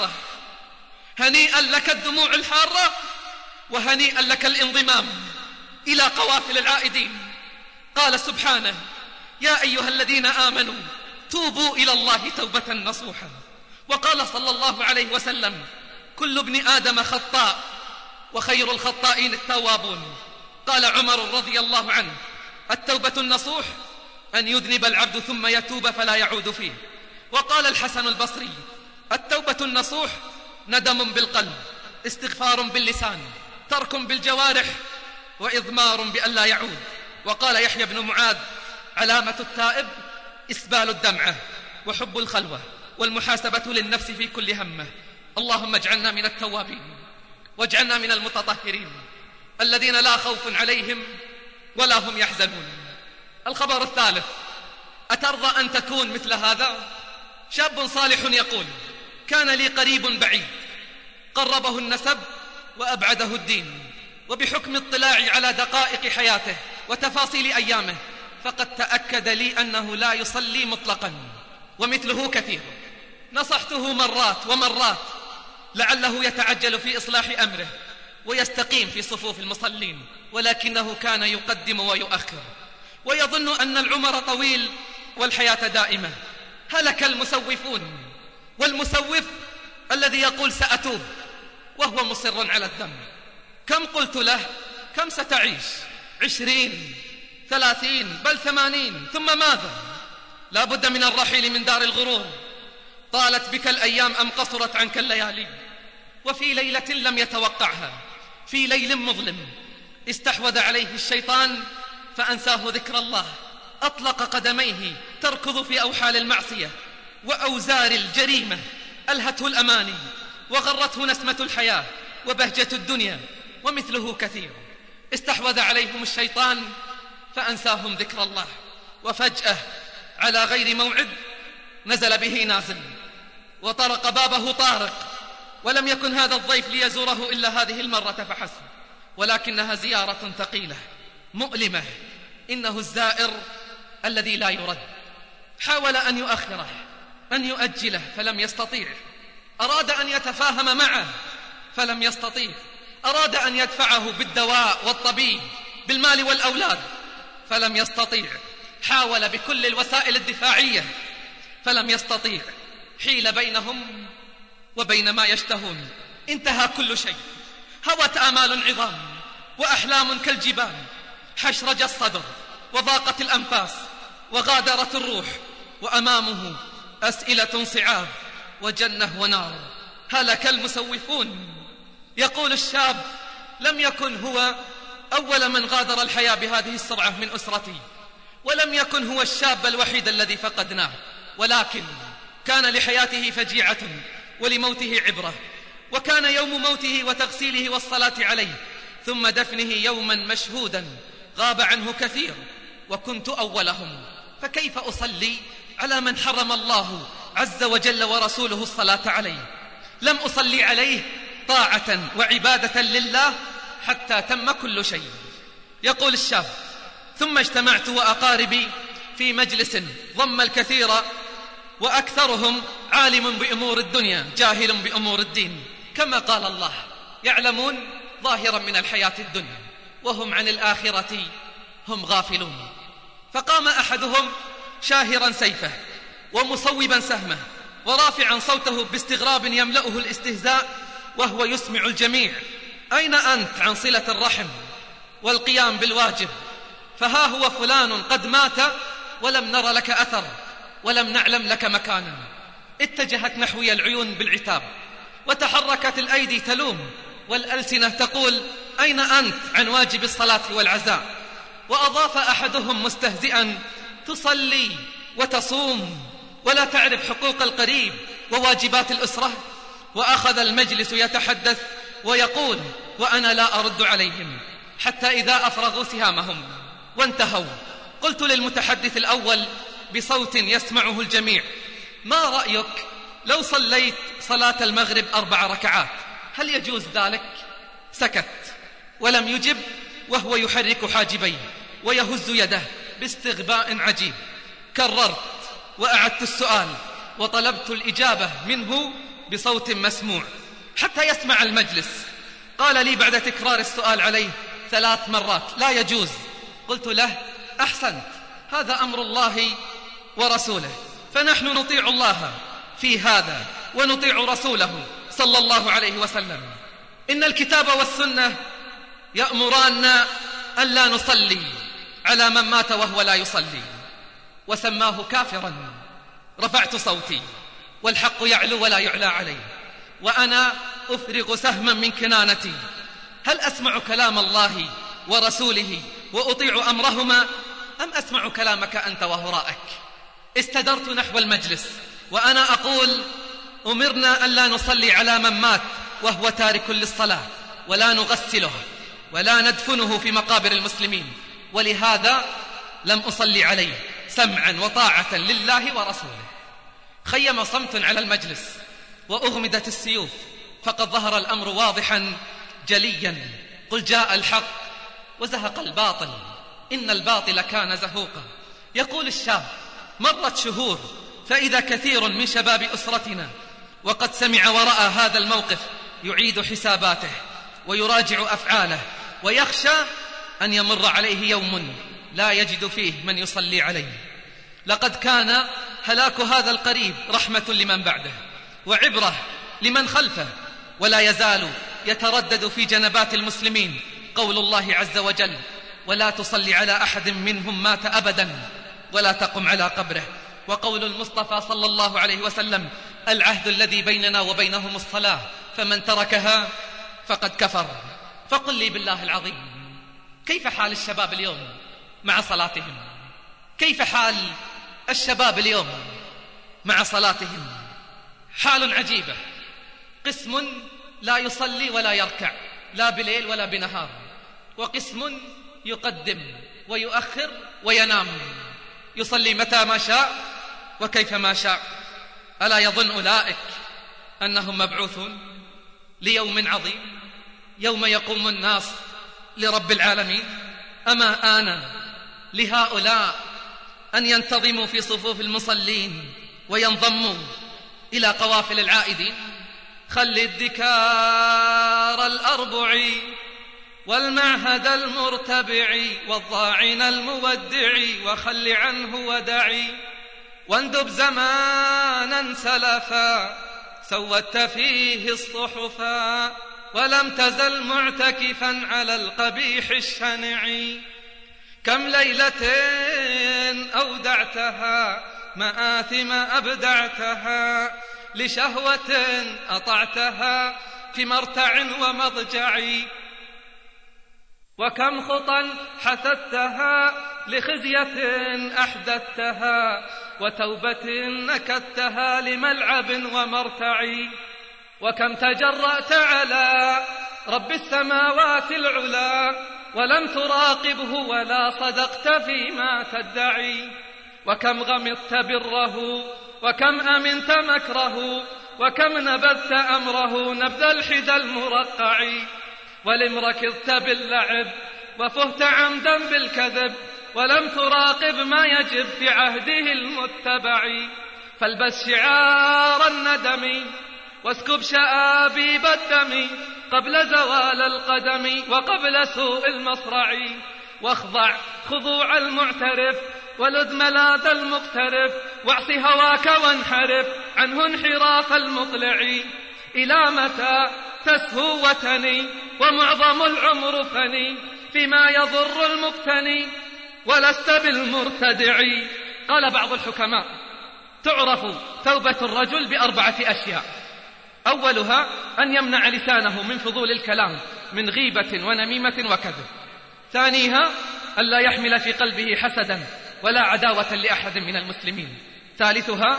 الحارة، وهنيئا لك الانضمام إلى قوافل العائدين. قال سبحانه: يا أيها الذين آمنوا توبوا إلى الله توبة نصوحا. وقال صلى الله عليه وسلم: كل ابن آدم خطاء، وخير الخطائين التوابون. قال عمر رضي الله عنه: التوبة النصوح أن يذنب العبد ثم يتوب فلا يعود فيه. وقال الحسن البصري: التوبة النصوح ندم بالقلب، استغفار باللسان، ترك بالجوارح، وإضمار بأن لا يعود. وقال يحيى بن معاذ: علامة التائب إسبال الدمعة، وحب الخلوة، والمحاسبة للنفس في كل همه. اللهم اجعلنا من التوابين، واجعلنا من المتطهرين الذين لا خوف عليهم ولا هم يحزنون. الخبر الثالث: أترضى أن تكون مثل هذا؟ شاب صالح يقول: كان لي قريب بعيد، قربه النسب وأبعده الدين، وبحكم اطلاعي على دقائق حياته وتفاصيل أيامه فقد تأكد لي أنه لا يصلي مطلقا، ومثله كثير. نصحته مرات ومرات لعله يتعجل في إصلاح أمره ويستقيم في صفوف المصلين، ولكنه كان يقدم ويؤخر، ويظن أن العمر طويل والحياة دائمة. هلك المسوفون، والمسوف الذي يقول سأتوب وهو مصر على الذنب. كم قلت له: كم ستعيش؟ 20 30 بل 80، ثم ماذا؟ لا بد من الرحيل من دار الغرور. طالت بك الأيام أم قصرت عنك الليالي؟ وفي ليلة لم يتوقعها، في ليل مظلم، استحوذ عليه الشيطان فأنساه ذكر الله، أطلق قدميه تركض في أوحال المعصية وأوزار الجريمة، ألهته الأماني وغرته نسمة الحياة وبهجة الدنيا، ومثله كثير. استحوذ عليهم الشيطان فأنساهم ذكر الله، وفجأة على غير موعد نزل به نازل، وطرق بابه طارق، ولم يكن هذا الضيف ليزوره إلا هذه المرة فحسب، ولكنها زيارة ثقيلة مؤلمة. إنه الزائر الذي لا يرد. حاول أن يؤخره، أن يؤجله، فلم يستطيع. أراد أن يتفاهم معه فلم يستطيع. أراد أن يدفعه بالدواء والطبيب، بالمال والأولاد، فلم يستطيع. حاول بكل الوسائل الدفاعية فلم يستطيع. حيل بينهم وبين ما يشتهون، انتهى كل شيء. هوت آمال عظام وأحلام كالجبال، حشرج الصدر وضاقت الأنفاس وغادرت الروح، وأمامه أسئلة صعاب وجنة ونار. هلك المسوفون، يقول الشاب: لم يكن هو أول من غادر الحياة بهذه السرعة من أسرتي، ولم يكن هو الشاب الوحيد الذي فقدناه، ولكن كان لحياته فجيعة ولموته عبرة، وكان يوم موته وتغسيله والصلاة عليه ثم دفنه يوما مشهودا غاب عنه كثير، وكنت أولهم، فكيف أصلي على من حرم الله عز وجل ورسوله الصلاة عليه؟ لم أصلي عليه طاعة وعبادة لله حتى تم كل شيء. يقول الشاب: ثم اجتمعت وأقاربي في مجلس ضم الكثير، وأكثرهم عالم بأمور الدنيا جاهل بأمور الدين، كما قال الله: يعلمون ظاهرا من الحياة الدنيا وهم عن الآخرة هم غافلون. فقام أحدهم شاهرا سيفه ومصوبا سهمه ورافعا صوته باستغراب يملأه الاستهزاء، وهو يسمع الجميع: أين أنت عن صلة الرحم والقيام بالواجب؟ فها هو فلان قد مات ولم نر لك أثر ولم نعلم لك مكانا. اتجهت نحوي العيون بالعتاب، وتحركت الأيدي تلوم، والألسنة تقول: أين أنت عن واجب الصلاة والعزاء؟ وأضاف أحدهم مستهزئا: تصلي وتصوم ولا تعرف حقوق القريب وواجبات الأسرة؟ وأخذ المجلس يتحدث ويقول وأنا لا أرد عليهم، حتى إذا أفرغوا سهامهم وانتهوا قلت للمتحدث الأول بصوت يسمعه الجميع: ما رأيك لو صليت صلاة المغرب 4 ركعات؟ هل يجوز ذلك؟ سكت ولم يجب، وهو يحرك حاجبيه ويهز يده باستغباء عجيب. كررت وأعدت السؤال وطلبت الإجابة منه بصوت مسموع حتى يسمع المجلس. قال لي بعد تكرار السؤال عليه 3 مرات: لا يجوز. قلت له: أحسنت، هذا أمر الله ورسوله، فنحن نطيع الله في هذا ونطيع رسوله صلى الله عليه وسلم. إن الكتاب والسنة يأمران أن لا نصلي على من مات وهو لا يصلي. وسماه كافرا. رفعت صوتي والحق يعلو ولا يعلى عليه، وأنا أفرغ سهما من كنانتي: هل أسمع كلام الله ورسوله وأطيع أمرهما، أم أسمع كلامك أنت وهراءك؟ استدرت نحو المجلس وأنا أقول: أمرنا أن لا نصلي على من مات وهو تارك للصلاة، ولا نغسله ولا ندفنه في مقابر المسلمين، ولهذا لم أصلي عليه سمعا وطاعة لله ورسوله. خيم صمت على المجلس وأغمدت السيوف، فقد ظهر الأمر واضحا جليا. قل جاء الحق وزهق الباطل، إن الباطل كان زهوقا. يقول الشاب: مرت شهور فإذا كثير من شباب أسرتنا وقد سمع ورأى هذا الموقف يعيد حساباته ويراجع أفعاله، ويخشى أن يمر عليه يوم لا يجد فيه من يصلي عليه. لقد كان هلاك هذا القريب رحمة لمن بعده وعبرة لمن خلفه، ولا يزال يتردد في جنبات المسلمين قول الله عز وجل: ولا تصلي على أحد منهم مات أبدا ولا تقم على قبره. وقول المصطفى صلى الله عليه وسلم: العهد الذي بيننا وبينهم الصلاة، فمن تركها فقد كفر. فقل لي بالله العظيم، كيف حال الشباب اليوم مع صلاتهم؟ كيف حال الشباب اليوم مع صلاتهم؟ حال عجيبة. قسم لا يصلي ولا يركع، لا بليل ولا بنهار، وقسم يقدم ويؤخر وينام، يصلي متى ما شاء وكيف ما شاء. ألا يظن أولئك أنهم مبعوثون ليوم عظيم يوم يقوم الناس لرب العالمين؟ أما آن لهؤلاء أن ينتظموا في صفوف المصلين وينضموا إلى قوافل العائدين؟ خل الذكار الأربع والمعهد المرتبع والضاعن المودع، وخل عنه ودعي، واندب زمانا سلفا سودت فيه الصحفا، ولم تزل معتكفا على القبيح الشنع. كم ليلة أودعتها مآثم أبدعتها، لشهوة أطعتها في مرتع ومضجع. وكم خطا حثثتها لخزية أحدثتها، وتوبة نكدتها لملعب ومرتع. وكم تجرأت على رب السماوات العلا، ولم تراقبه ولا صدقت فيما تدعي. وكم غمضت بره، وكم أمنت مكره، وكم نبذت أمره نبذ الحدى المرقع. ولم ركضت باللعب وفهت عمدا بالكذب، ولم تراقب ما يجب في عهده المتبع. فالبس شعار الندم واسكب شآبيب الدم قبل زوال القدم وقبل سوء المصرع. واخضع خضوع المعترف ولد ملاذ المقترف، واعص هواك وانحرف عنه انحراف المطلع. إلى متى تسهو وتني ومعظم العمر فني فيما يضر المقتني ولست بالمرتدع. قال بعض الحكماء: تعرف توبة الرجل ب4 أشياء: أولها أن يمنع لسانه من فضول الكلام من غيبة ونميمة وكذب. ثانيها أن لا يحمل في قلبه حسدا ولا عداوة لأحد من المسلمين. ثالثها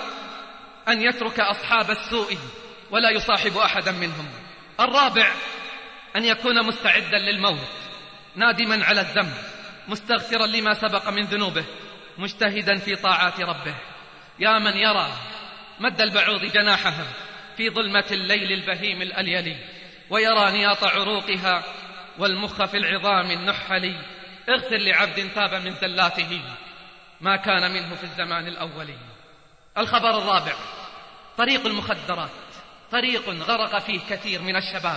أن يترك أصحاب السوء ولا يصاحب أحدا منهم. الرابع أن يكون مستعدا للموت نادما على الذنب مستغفرا لما سبق من ذنوبه مجتهدا في طاعات ربه. يا من يرى مد البعوض جناحها في ظلمة الليل البهيم الأليلي، ويرى نياط عروقها والمخ في العظام النحلي، اغفر لعبد تاب من زلاته ما كان منه في الزمان الأولي. الخبر الرابع: طريق المخدرات طريق غرق فيه كثير من الشباب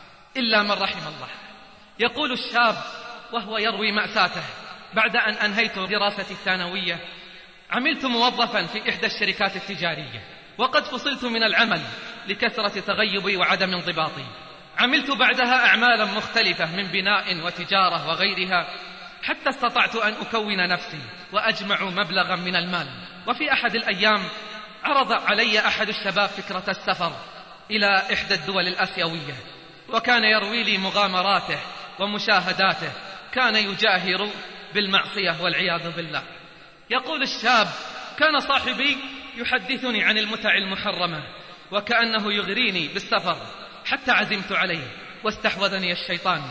إلا من رحم الله. يقول الشاب وهو يروي مأساته: بعد أن أنهيت دراستي الثانوية عملت موظفا في إحدى الشركات التجارية، وقد فصلت من العمل لكثرة تغيبي وعدم انضباطي. عملت بعدها أعمالا مختلفة من بناء وتجارة وغيرها، حتى استطعت أن أكون نفسي وأجمع مبلغا من المال. وفي أحد الأيام عرض علي أحد الشباب فكرة السفر إلى إحدى الدول الآسيوية، وكان يروي لي مغامراته ومشاهداته، كان يجاهر بالمعصية والعياذ بالله. يقول الشاب: كان صاحبي يحدثني عن المتع المحرمة وكأنه يغريني بالسفر، حتى عزمت عليه واستحوذني الشيطان،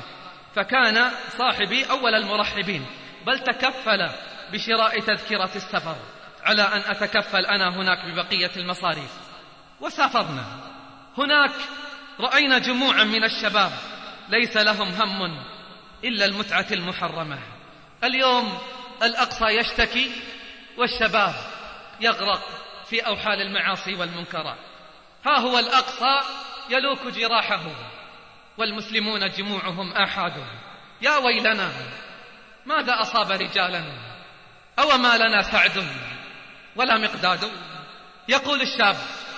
فكان صاحبي أول المرحبين، بل تكفل بشراء تذكرة السفر على أن أتكفل أنا هناك ببقية المصاريف. وسافرنا. هناك رأينا جموعا من الشباب ليس لهم هم إلا المتعة المحرمة. اليوم الأقصى يشتكي والشباب يغرق في أوحال المعاصي والمنكرات. ها هو الأقصى يلوك جراحه والمسلمون جموعهم آحاد. يا ويلنا، ماذا أصاب رجالنا؟ أو ما لنا سعد ولا مقداد؟ يقول الشاب: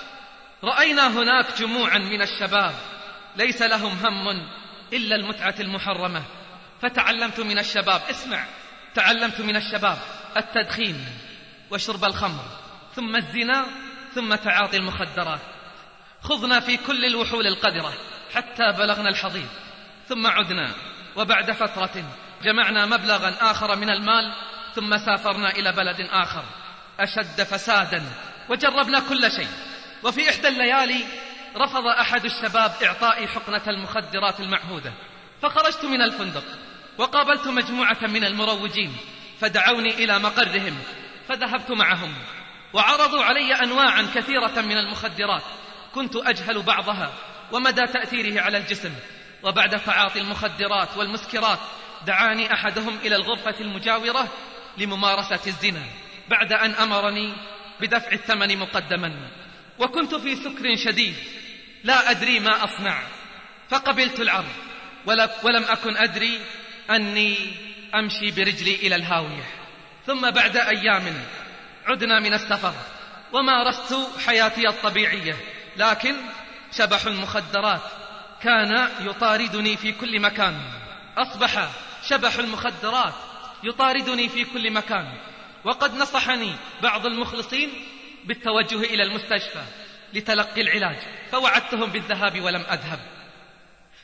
رأينا هناك جموعا من الشباب ليس لهم هم إلا المتعة المحرمة، فتعلمت من الشباب، اسمع، تعلمت من الشباب التدخين وشرب الخمر ثم الزنا ثم تعاطي المخدرات. خضنا في كل الوحول القذرة حتى بلغنا الحضيض، ثم عدنا، وبعد فترة جمعنا مبلغا آخر من المال، ثم سافرنا إلى بلد آخر أشد فسادا، وجربنا كل شيء. وفي إحدى الليالي رفض أحد الشباب إعطائي حقنة المخدرات المعهودة، فخرجت من الفندق وقابلت مجموعة من المروجين فدعوني إلى مقرهم، فذهبت معهم وعرضوا علي أنواعا كثيرة من المخدرات كنت أجهل بعضها ومدى تأثيره على الجسم. وبعد تعاطي المخدرات والمسكرات دعاني أحدهم إلى الغرفة المجاورة لممارسة الزنا بعد أن أمرني بدفع الثمن مقدما، وكنت في سكر شديد لا أدري ما أصنع، فقبلت العرض ولم أكن أدري أني أمشي برجلي إلى الهاوية. ثم بعد أيام عدنا من السفر ومارست حياتي الطبيعية، لكن شبح المخدرات كان يطاردني في كل مكان. أصبح شبح المخدرات يطاردني في كل مكان، وقد نصحني بعض المخلصين بالتوجه إلى المستشفى لتلقي العلاج، فوعدتهم بالذهاب ولم أذهب.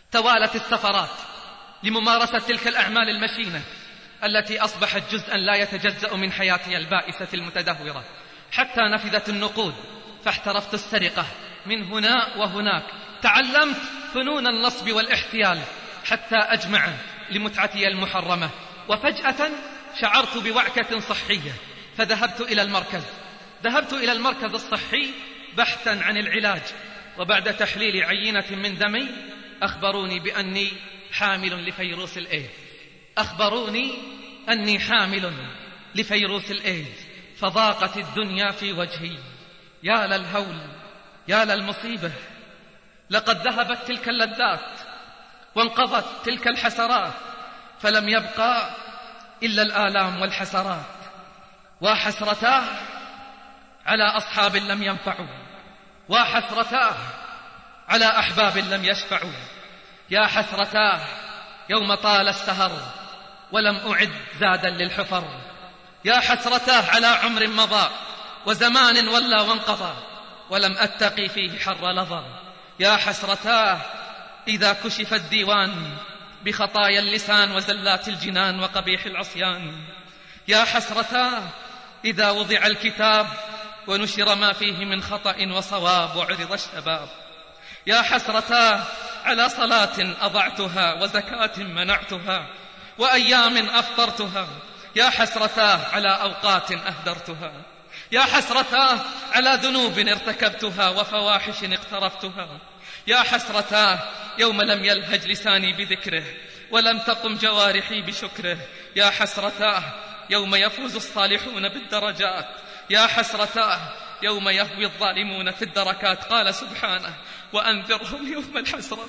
توالت السفرات لممارسة تلك الأعمال المشينة التي أصبحت جزءا لا يتجزأ من حياتي البائسة المتدهورة، حتى نفذت النقود فاحترفت السرقة من هنا وهناك. تعلمت فنون النصب والاحتيال حتى أجمع لمتعتي المحرمة. وفجأة شعرت بوعكة صحية فذهبت إلى المركز الصحي بحثا عن العلاج. وبعد تحليل عينة من دمي أخبروني بأني حامل لفيروس الإيدز. فضاقت الدنيا في وجهي. يا للهول، يا للمصيبة. لقد ذهبت تلك اللذات وانقضت تلك الحسرات، فلم يبقى إلا الآلام والحسرات. وحسرتاه على أصحاب لم ينفعوا، وحسرتاه على أحباب لم يشفعوا. يا حسرتاه يوم طال السهر ولم أعد زادا للحفر. يا حسرتاه على عمر مضى وزمان ولى وانقضى ولم أتقي فيه حر لظى. يا حسرتاه إذا كشف الديوان بخطايا اللسان وزلات الجنان وقبيح العصيان. يا حسرتاه إذا وضع الكتاب ونشر ما فيه من خطأ وصواب وعرض الشباب. يا حسرتاه على صلاة أضعتها وزكاة منعتها وأيام أفطرتها. يا حسرتاه على أوقات أهدرتها. يا حسرتاه على ذنوب ارتكبتها وفواحش اقترفتها. يا حسرتاه يوم لم يلهج لساني بذكره ولم تقم جوارحي بشكره. يا حسرتاه يوم يفوز الصالحون بالدرجات. يا حسرتاه يوم يهوي الظالمون في الدركات. قال سبحانه: وأنذرهم يوم الحسرة،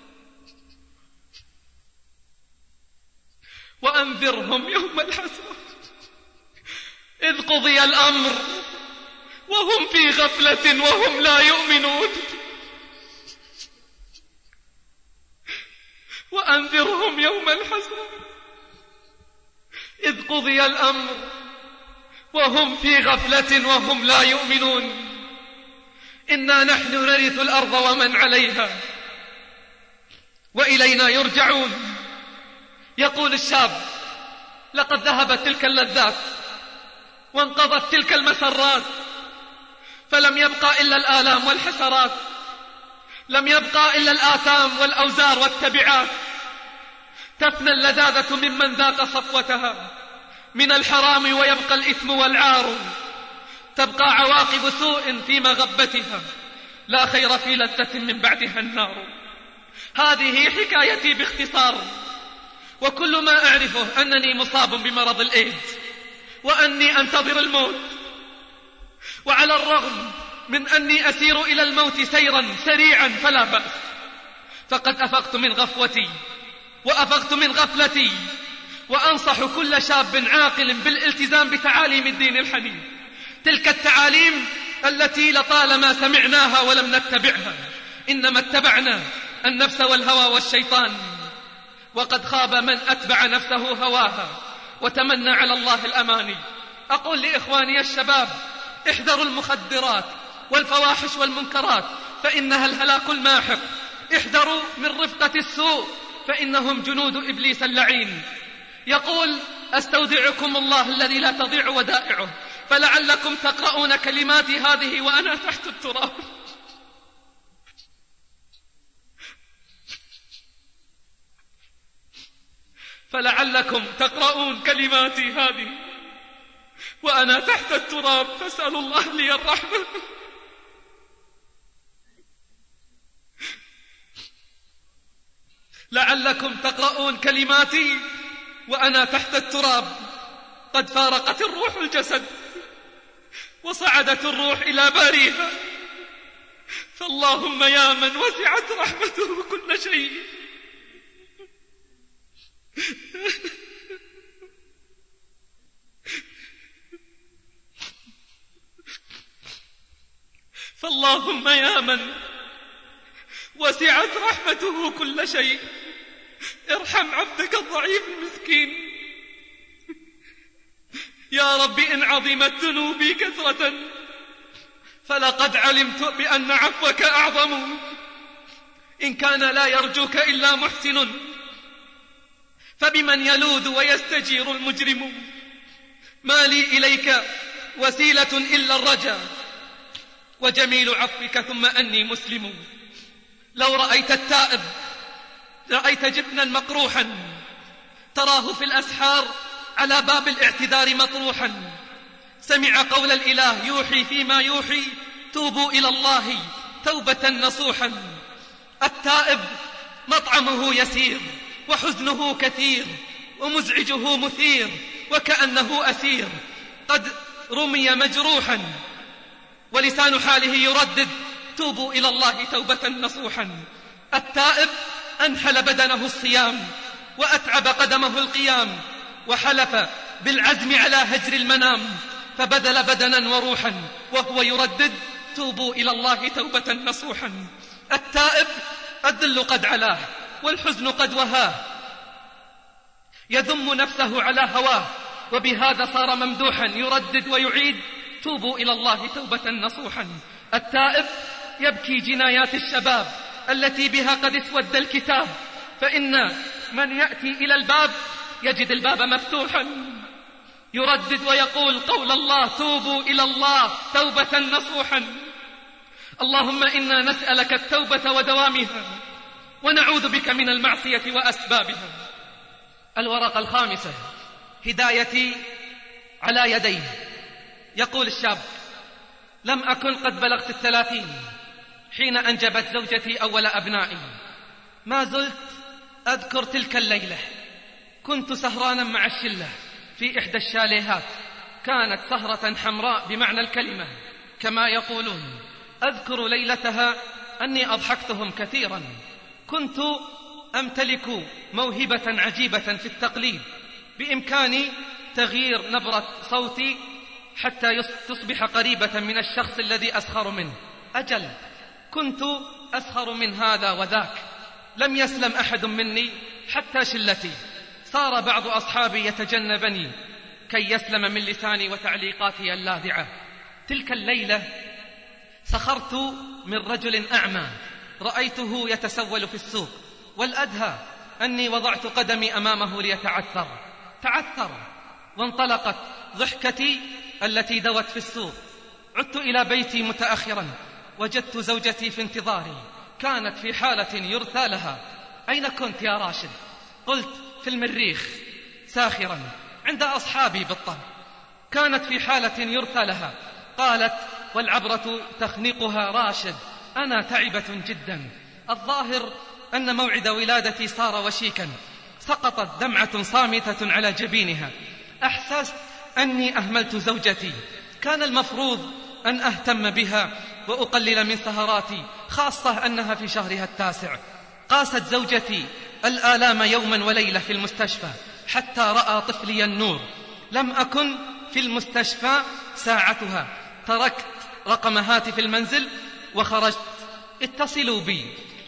وأنذرهم يوم الحسرة إذ قضي الأمر وهم في غفلة وهم لا يؤمنون. وأنذرهم يوم الحسرة إذ قضي الأمر وهم في غفلة وهم لا يؤمنون. إنا نحن نرث الأرض ومن عليها وإلينا يرجعون. يقول الشاب: لقد ذهبت تلك اللذات وانقضت تلك المسرات، فلم يبقى إلا الآلام والحسرات، لم يبقى إلا الآثام والأوزار والتبعات. تفنى اللذاذة ممن ذاق صفوتها من الحرام ويبقى الإثم والعار. تبقى عواقب سوء في مغبتها، لا خير في لذة من بعدها النار. هذه حكايتي باختصار، وكل ما أعرفه أنني مصاب بمرض الإيدز وأني أنتظر الموت. وعلى الرغم من أني أسير إلى الموت سيرا سريعا فلا بأس، فقد أفقت من غفوتي وأفقت من غفلتي. وأنصح كل شاب عاقل بالالتزام بتعاليم الدين الحنيف، تلك التعاليم التي لطالما سمعناها ولم نتبعها، إنما اتبعنا النفس والهوى والشيطان. وقد خاب من أتبع نفسه هواها وتمنى على الله الأماني. أقول لإخواني الشباب: احذروا المخدرات والفواحش والمنكرات فإنها الهلاك الماحق. احذروا من رفقة السوء فإنهم جنود إبليس اللعين. يقول: أستودعكم الله الذي لا تضيع ودائعه، فلعلكم تقرؤون كلماتي هذه وأنا تحت التراب. فلعلكم تقرؤون كلماتي هذه وأنا تحت التراب، فاسألوا الله لي الرحمة. لعلكم تقرؤون كلماتي وأنا تحت التراب. قد فارقت الروح الجسد وصعدت الروح إلى باريها، فاللهم يا من وسعت رحمته كل شيء، فاللهم يا من وسعت رحمته كل شيء، ارحم عبدك الضعيف المسكين. يا رب إن عظمت ذنوبي كثرة فلقد علمت بأن عفوك أعظم. إن كان لا يرجوك إلا محسن، فبمن يلوذ ويستجير المجرم؟ ما لي إليك وسيلة إلا الرجاء، وجميل عفوك ثم أني مسلم. لو رأيت التائب رأيت جبنا مقروحا، تراه في الأسحار على باب الاعتذار مطروحا. سمع قول الإله يوحي فيما يوحي، توبوا إلى الله توبة نصوحا. التائب مطعمه يسير وحزنه كثير، ومزعجه مثير وكأنه أسير قد رمي مجروحا، ولسان حاله يردد توبوا إلى الله توبة نصوحا. التائب أنحل بدنه الصيام وأتعب قدمه القيام، وحلف بالعزم على هجر المنام، فبذل بدنا وروحا وهو يردد توبوا إلى الله توبة نصوحا. التائب الذل قد علاه والحزن قد وهاه، يذم نفسه على هواه، وبهذا صار ممدوحا يردد ويعيد توبوا إلى الله توبة نصوحا. التائب يبكي جنايات الشباب التي بها قد اسود الكتاب، فإن من يأتي إلى الباب يجد الباب مفتوحا، يردد ويقول قول الله توبوا إلى الله توبة نصوحا. اللهم إنا نسألك التوبة ودوامها، ونعوذ بك من المعصية وأسبابها. الورقة الخامسة: هدايتي على يديه. يقول الشاب: لم أكن قد بلغت 30 حين أنجبت زوجتي أول أبنائي. ما زلت أذكر تلك الليلة، كنت سهرانا مع الشلة في إحدى الشاليهات، كانت سهرة حمراء بمعنى الكلمة كما يقولون. أذكر ليلتها أني أضحكتهم كثيرا، كنت أمتلك موهبة عجيبة في التقليد، بإمكاني تغيير نبرة صوتي حتى تصبح قريبة من الشخص الذي أسخر منه. أجل كنت أسخر من هذا وذاك، لم يسلم أحد مني حتى شلتي. صار بعض أصحابي يتجنبني كي يسلم من لساني وتعليقاتي اللاذعة. تلك الليلة سخرت من رجل أعمى رأيته يتسول في السوق، والأدهى أني وضعت قدمي أمامه ليتعثر. تعثر وانطلقت ضحكتي التي دوت في السوق. عدت إلى بيتي متأخرا، وجدت زوجتي في انتظاري، كانت في حالة يرثى لها. أين كنت يا راشد؟ قلت: في المريخ، ساخرا عند أصحابي بالطبع. كانت في حالة يرثى لها. قالت: والعبرة تخنقها راشد، أنا تعبة جدا، الظاهر أن موعد ولادتي صار وشيكا. سقطت دمعة صامتة على جبينها. أحسست أني أهملت زوجتي، كان المفروض أن أهتم بها وأقلل من سهراتي، خاصة أنها في شهرها التاسع. قاست زوجتي الآلام يوما وليلة في المستشفى حتى رأى طفلي النور. لم أكن في المستشفى ساعتها، تركت رقم هاتف المنزل وخرجت. اتصلوا بي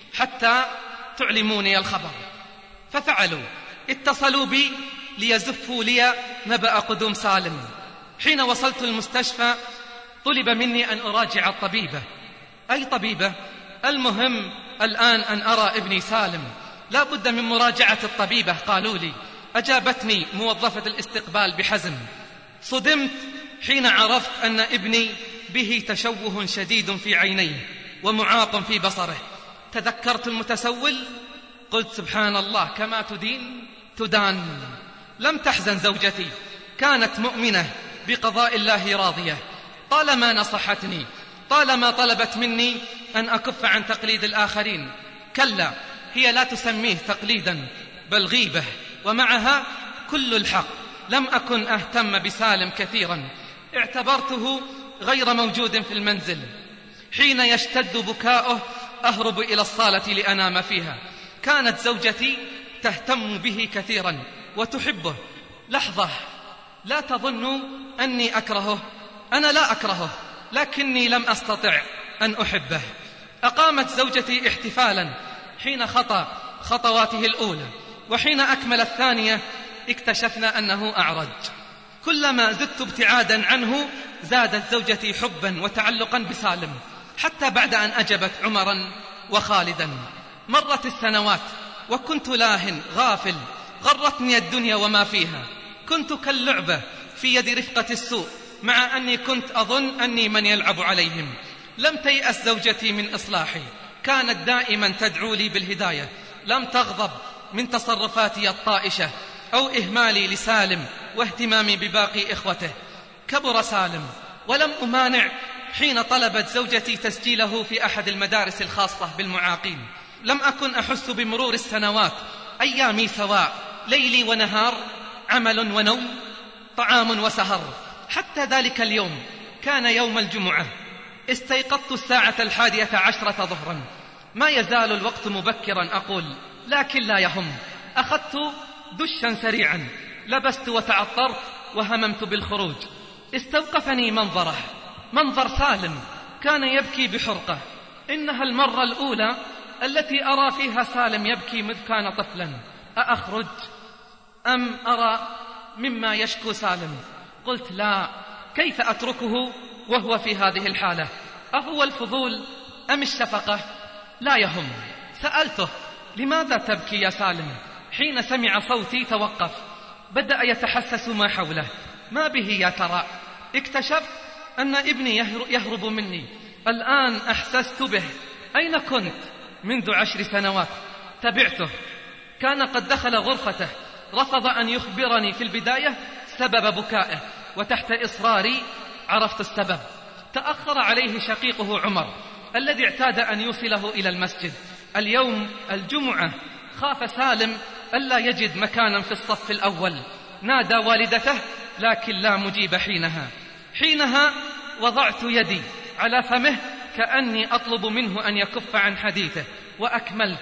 حتى تعلموني الخبر، ففعلوا. اتصلوا بي ليزفوا لي نبأ قدوم سالم. حين وصلت المستشفى طلب مني أن أراجع الطبيبة. أي طبيبة؟ المهم الآن أن أرى ابني سالم، لا بد من مراجعة الطبيبة، قالوا لي. أجابتني موظفة الاستقبال بحزم. صدمت حين عرفت أن ابني به تشوه شديد في عينيه ومعاق في بصره. تذكرت المتسول، قلت: سبحان الله، كما تدين تدان. لم تحزن زوجتي، كانت مؤمنة بقضاء الله راضية. طالما نصحتني، طالما طلبت مني أن أكف عن تقليد الآخرين. كلا، هي لا تسميه تقليدا بل غيبة، ومعها كل الحق. لم أكن أهتم بسالم كثيرا، اعتبرته غير موجود في المنزل. حين يشتد بكاؤه أهرب إلى الصالة لأنام فيها. كانت زوجتي تهتم به كثيرا وتحبه. لحظة، لا تظنوا أني أكرهه، أنا لا أكرهه، لكني لم أستطع أن أحبه. أقامت زوجتي احتفالا حين خطى خطواته الأولى، وحين أكمل الثانية اكتشفنا أنه أعرج. كلما زدت ابتعادا عنه زادت زوجتي حبا وتعلقا بسالم، حتى بعد أن أجبت عمرا وخالدا. مرت السنوات وكنت لاهٍ غافل، غرتني الدنيا وما فيها، كنت كاللعبة في يد رفقة السوء، مع أني كنت أظن أني من يلعب عليهم. لم تيأس زوجتي من إصلاحي، كانت دائما تدعو لي بالهداية، لم تغضب من تصرفاتي الطائشة أو إهمالي لسالم واهتمامي بباقي إخوته. كبر سالم ولم أمانع حين طلبت زوجتي تسجيله في أحد المدارس الخاصة بالمعاقين. لم أكن أحس بمرور السنوات، أيامي سواء، ليلي ونهار، عمل ونوم، طعام وسهر. حتى ذلك اليوم كان يوم الجمعة، استيقظت الساعة 11 ظهرا، ما يزال الوقت مبكرا أقول، لكن لا يهم. أخذت دشا سريعا، لبست وتعطرت وهممت بالخروج. استوقفني منظره، منظر سالم كان يبكي بحرقة. إنها المرة الأولى التي أرى فيها سالم يبكي مذ كان طفلا. أأخرج أم أرى مما يشكو سالم؟ قلت لا، كيف أتركه وهو في هذه الحالة؟ أهو الفضول أم الشفقة؟ لا يهم. سألته لماذا تبكي يا سالم؟ حين سمع صوتي توقف، بدأ يتحسس ما حوله. ما به يا ترى؟ اكتشفت أن ابني يهرب مني. الآن أحسست به. أين كنت؟ منذ 10 سنوات. تبعته، كان قد دخل غرفته، رفض أن يخبرني في البداية سبب بكائه، وتحت إصراري عرفت السبب. تأخر عليه شقيقه عمر الذي اعتاد أن يوصله إلى المسجد. اليوم الجمعة خاف سالم ألا يجد مكانا في الصف الأول، نادى والدته لكن لا مجيب. حينها وضعت يدي على فمه كأني أطلب منه أن يكف عن حديثه، وأكملت.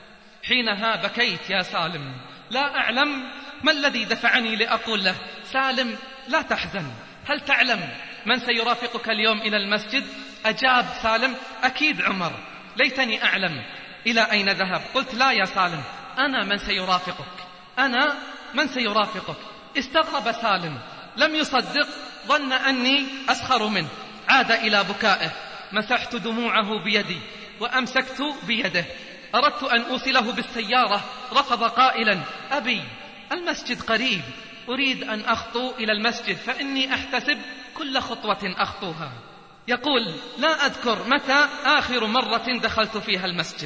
حينها بكيت يا سالم، لا أعلم ما الذي دفعني لأقول له سالم لا تحزن، هل تعلم من سيرافقك اليوم إلى المسجد؟ أجاب سالم أكيد عمر. ليتني أعلم إلى أين ذهب. قلت لا يا سالم، أنا من سيرافقك، أنا من سيرافقك. استغرب سالم، لم يصدق، ظن أني أسخر منه، عاد إلى بكائه. مسحت دموعه بيدي وأمسكت بيده، أردت أن أوصله بالسيارة، رفض قائلا أبي المسجد قريب، أريد أن أخطو إلى المسجد فإني أحتسب كل خطوة أخطوها. يقول لا أذكر متى آخر مرة دخلت فيها المسجد،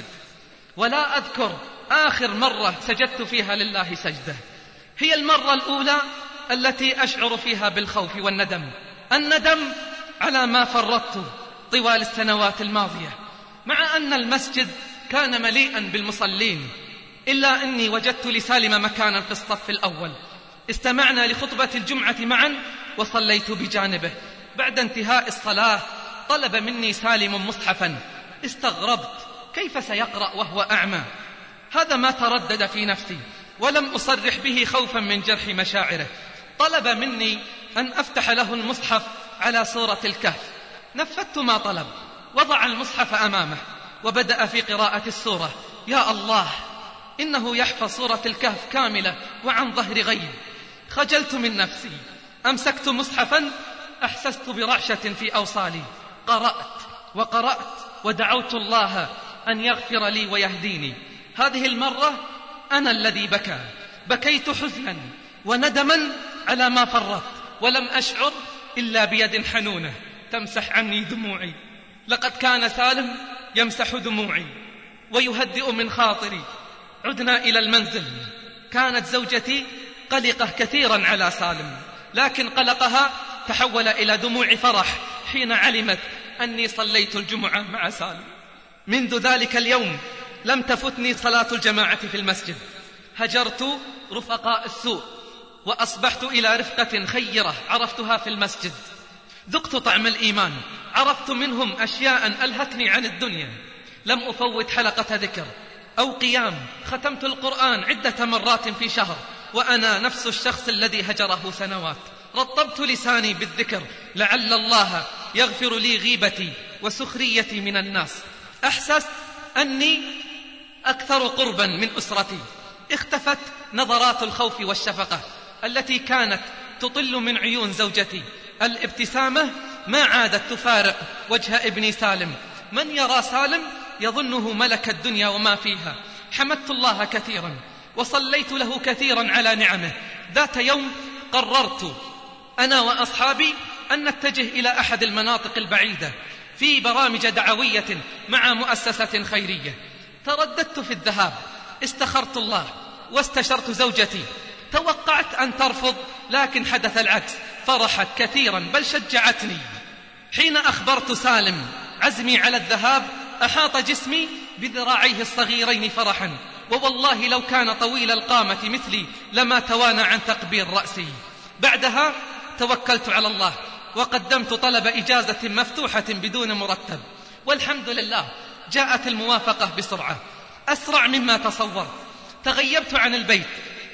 ولا أذكر آخر مرة سجدت فيها لله سجدة. هي المرة الأولى التي أشعر فيها بالخوف والندم، الندم على ما فرطت طوال السنوات الماضية. مع أن المسجد كان مليئا بالمصلين، إلا أني وجدت لسالم مكانا في الصف الأول. استمعنا لخطبة الجمعة معا وصليت بجانبه. بعد انتهاء الصلاة طلب مني سالم مصحفا. استغربت، كيف سيقرأ وهو أعمى؟ هذا ما تردد في نفسي، ولم أصرح به خوفا من جرح مشاعره. طلب مني أن أفتح له المصحف على سورة الكهف. نفذت ما طلب، وضع المصحف أمامه وبدأ في قراءة السورة. يا الله، إنه يحفظ سورة الكهف كاملة وعن ظهر غيب. خجلت من نفسي، أمسكت مصحفا، أحسست برعشة في أوصالي. قرأت وقرأت ودعوت الله أن يغفر لي ويهديني. هذه المرة أنا الذي بكى، بكيت حزنا وندما على ما فرط، ولم أشعر إلا بيد حنونة تمسح عني دموعي. لقد كان سالم يمسح دموعي ويهدئ من خاطري. عدنا إلى المنزل. كانت زوجتي قلقة كثيرا على سالم، لكن قلقها تحول إلى دموع فرح حين علمت أني صليت الجمعة مع سالم. منذ ذلك اليوم لم تفتني صلاة الجماعة في المسجد. هجرت رفقاء السوء وأصبحت إلى رفقة خيرة عرفتها في المسجد. ذقت طعم الإيمان، عرفت منهم أشياء ألهتني عن الدنيا. لم أفوت حلقة ذكر أو قيام. ختمت القرآن عدة مرات في شهر وأنا نفس الشخص الذي هجره سنوات. رطبت لساني بالذكر لعل الله يغفر لي غيبتي وسخريتي من الناس. أحسست أني أكثر قربا من أسرتي. اختفت نظرات الخوف والشفقة التي كانت تطل من عيون زوجتي. الابتسامة ما عادت تفارق وجه ابني سالم. من يرى سالم يظنه ملك الدنيا وما فيها. حمدت الله كثيرا وصليت له كثيرا على نعمه. ذات يوم قررت أنا وأصحابي أن نتجه إلى أحد المناطق البعيدة في برامج دعوية مع مؤسسة خيرية. ترددت في الذهاب، استخرت الله واستشرت زوجتي. توقعت أن ترفض، لكن حدث العكس، فرحت كثيرا بل شجعتني. حين أخبرت سالم عزمي على الذهاب أحاط جسمي بذراعيه الصغيرين فرحا، ووالله لو كان طويل القامة مثلي لما توانى عن تقبيل رأسي. بعدها توكلت على الله وقدمت طلب إجازة مفتوحة بدون مرتب، والحمد لله جاءت الموافقة بسرعة أسرع مما تصورت. تغيبت عن البيت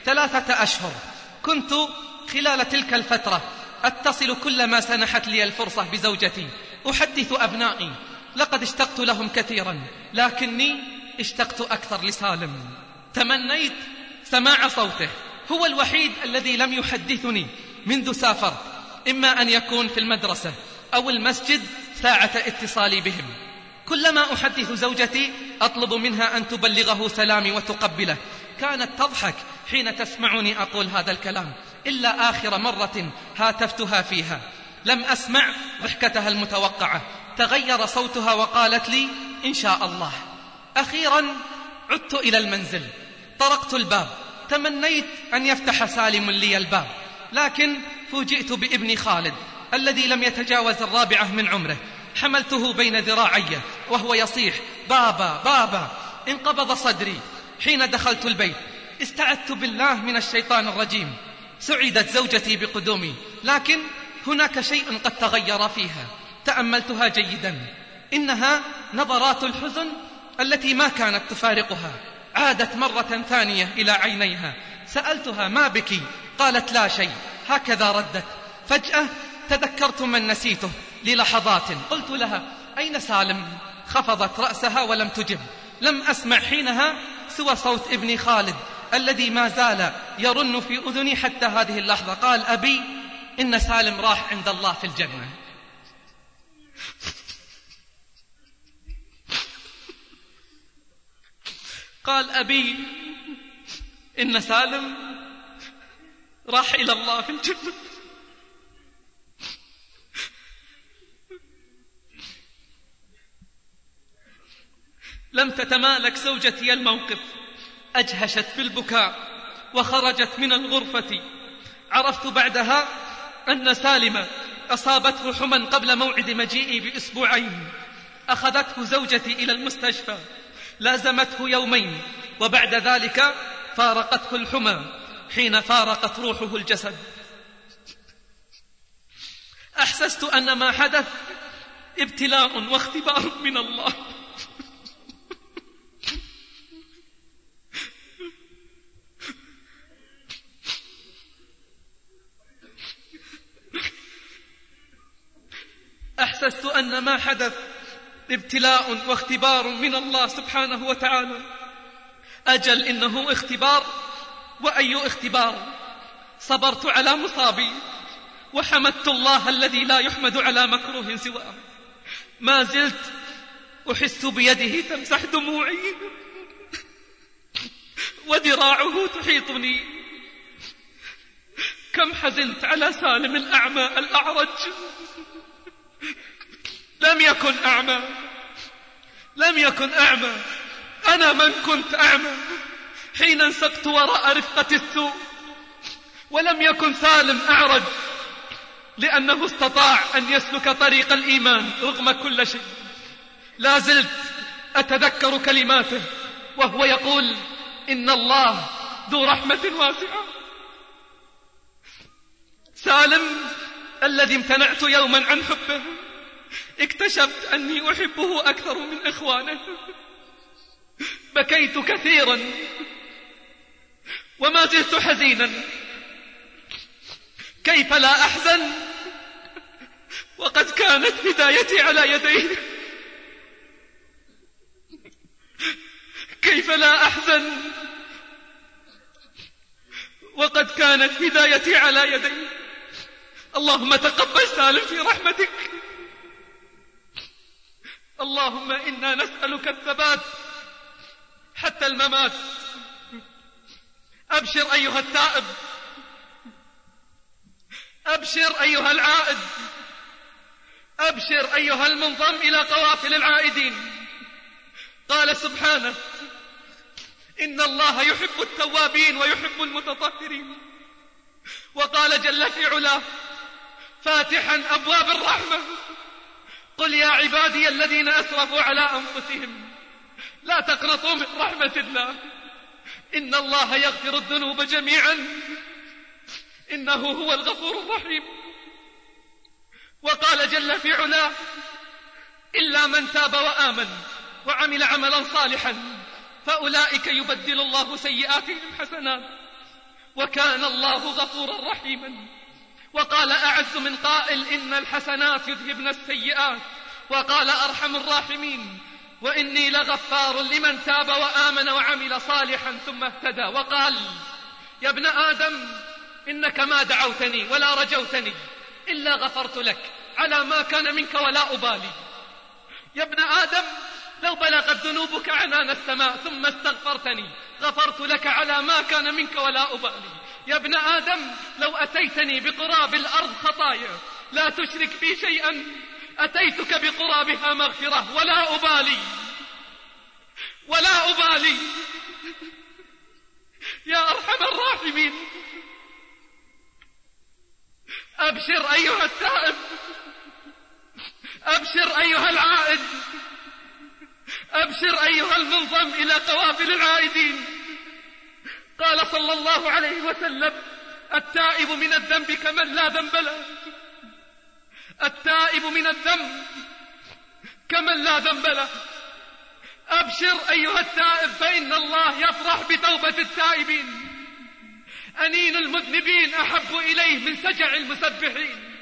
3 أشهر. كنت خلال تلك الفترة أتصل كلما سنحت لي الفرصة بزوجتي، أحدث أبنائي. لقد اشتقت لهم كثيرا، لكني اشتقت أكثر لسالم. تمنيت سماع صوته، هو الوحيد الذي لم يحدثني منذ سافرت، إما أن يكون في المدرسة أو المسجد ساعة اتصالي بهم. كلما أحدث زوجتي أطلب منها أن تبلغه سلامي وتقبله. كانت تضحك حين تسمعني أقول هذا الكلام، إلا آخر مرة هاتفتها فيها لم أسمع ضحكتها المتوقعة. تغير صوتها وقالت لي إن شاء الله. أخيرا عدت إلى المنزل، طرقت الباب، تمنيت أن يفتح سالم لي الباب، لكن فوجئت بابني خالد الذي لم يتجاوز 4 من عمره. حملته بين ذراعي وهو يصيح بابا بابا. انقبض صدري. حين دخلت البيت استعذت بالله من الشيطان الرجيم. سعدت زوجتي بقدومي، لكن هناك شيء قد تغير فيها. تأملتها جيدا، إنها نظرات الحزن التي ما كانت تفارقها عادت مرة ثانية إلى عينيها. سألتها ما بك؟ قالت لا شيء، هكذا ردت. فجأة تذكرت من نسيته للحظات. قلت لها أين سالم؟ خفضت رأسها ولم تجب. لم أسمع حينها سوى صوت ابني خالد الذي ما زال يرن في أذني حتى هذه اللحظة. قال أبي إن سالم راح عند الله في الجنة. قال أبي إن سالم راح إلى الله في الجنة. لم تتمالك زوجتي الموقف، أجهشت بالبكاء وخرجت من الغرفة. عرفت بعدها أن سالم أصابته حمى قبل موعد مجيئي بأسبوعين. أخذته زوجتي إلى المستشفى، لازمته يومين، وبعد ذلك فارقته الحمى حين فارقت روحه الجسد. أحسست أن ما حدث ابتلاء واختبار من الله. أحسست أن ما حدث ابتلاء واختبار من الله سبحانه وتعالى. أجل إنه اختبار، وأي اختبار. صبرت على مصابي وحمدت الله الذي لا يحمد على مكروه سواه. ما زلت أحس بيده تمسح دموعي وذراعه تحيطني. كم حزنت على سالم الأعمى الأعرج. لم يكن أعمى، أنا من كنت أعمى حين انسقت وراء رفقة السوء. ولم يكن سالم أعرج لأنه استطاع أن يسلك طريق الإيمان رغم كل شيء. لا زلت أتذكر كلماته وهو يقول إن الله ذو رحمة واسعة. سالم الذي امتنعت يوما عن حبه، اكتشفت أني أحبه أكثر من إخوانه. بكيت كثيرا وما زلت حزينا. كيف لا أحزن وقد كانت هدايتي على يديه؟ كيف لا أحزن وقد كانت هدايتي على يديه؟ اللهم تقبل سالم في رحمتك. اللهم إنا نسألك الثبات حتى الممات. أبشر أيها التائب، أبشر أيها العائد، أبشر أيها المنضم إلى قوافل العائدين. قال سبحانه: إن الله يحب التوابين ويحب المتطهرين. وقال جل في علاه فاتحا أبواب الرحمة: قل يا عبادي الذين أسرفوا على أنفسهم لا تقنطوا من رحمة الله إن الله يغفر الذنوب جميعا إنه هو الغفور الرحيم. وقال جل في علاه: إلا من تاب وآمن وعمل عملا صالحا فأولئك يبدل الله سيئاتهم حسنات وكان الله غفورا رحيما. وقال أعز من قائل: إن الحسنات يذهبن السيئات. وقال أرحم الراحمين: وإني لغفار لمن تاب وآمن وعمل صالحا ثم اهتدى. وقال: يا ابن آدم إنك ما دعوتني ولا رجوتني إلا غفرت لك على ما كان منك ولا أبالي. يا ابن آدم لو بلغت ذنوبك عنان السماء ثم استغفرتني غفرت لك على ما كان منك ولا أبالي. يا ابن آدم لو أتيتني بقراب الأرض خطايا لا تشرك بي شيئا أتيتك بقرابها مغفرة ولا أبالي ولا أبالي. يا أرحم الراحمين، أبشر أيها التائب، أبشر أيها العائد، أبشر أيها المنضم إلى قوافل العائدين. قال صلى الله عليه وسلم: التائب من الذنب كمن لا ذنب له، التائب من الذنب كمن لا ذنب له. أبشر أيها التائب فإن الله يفرح بتوبة التائبين. أنين المذنبين أحب إليه من سجع المسبحين.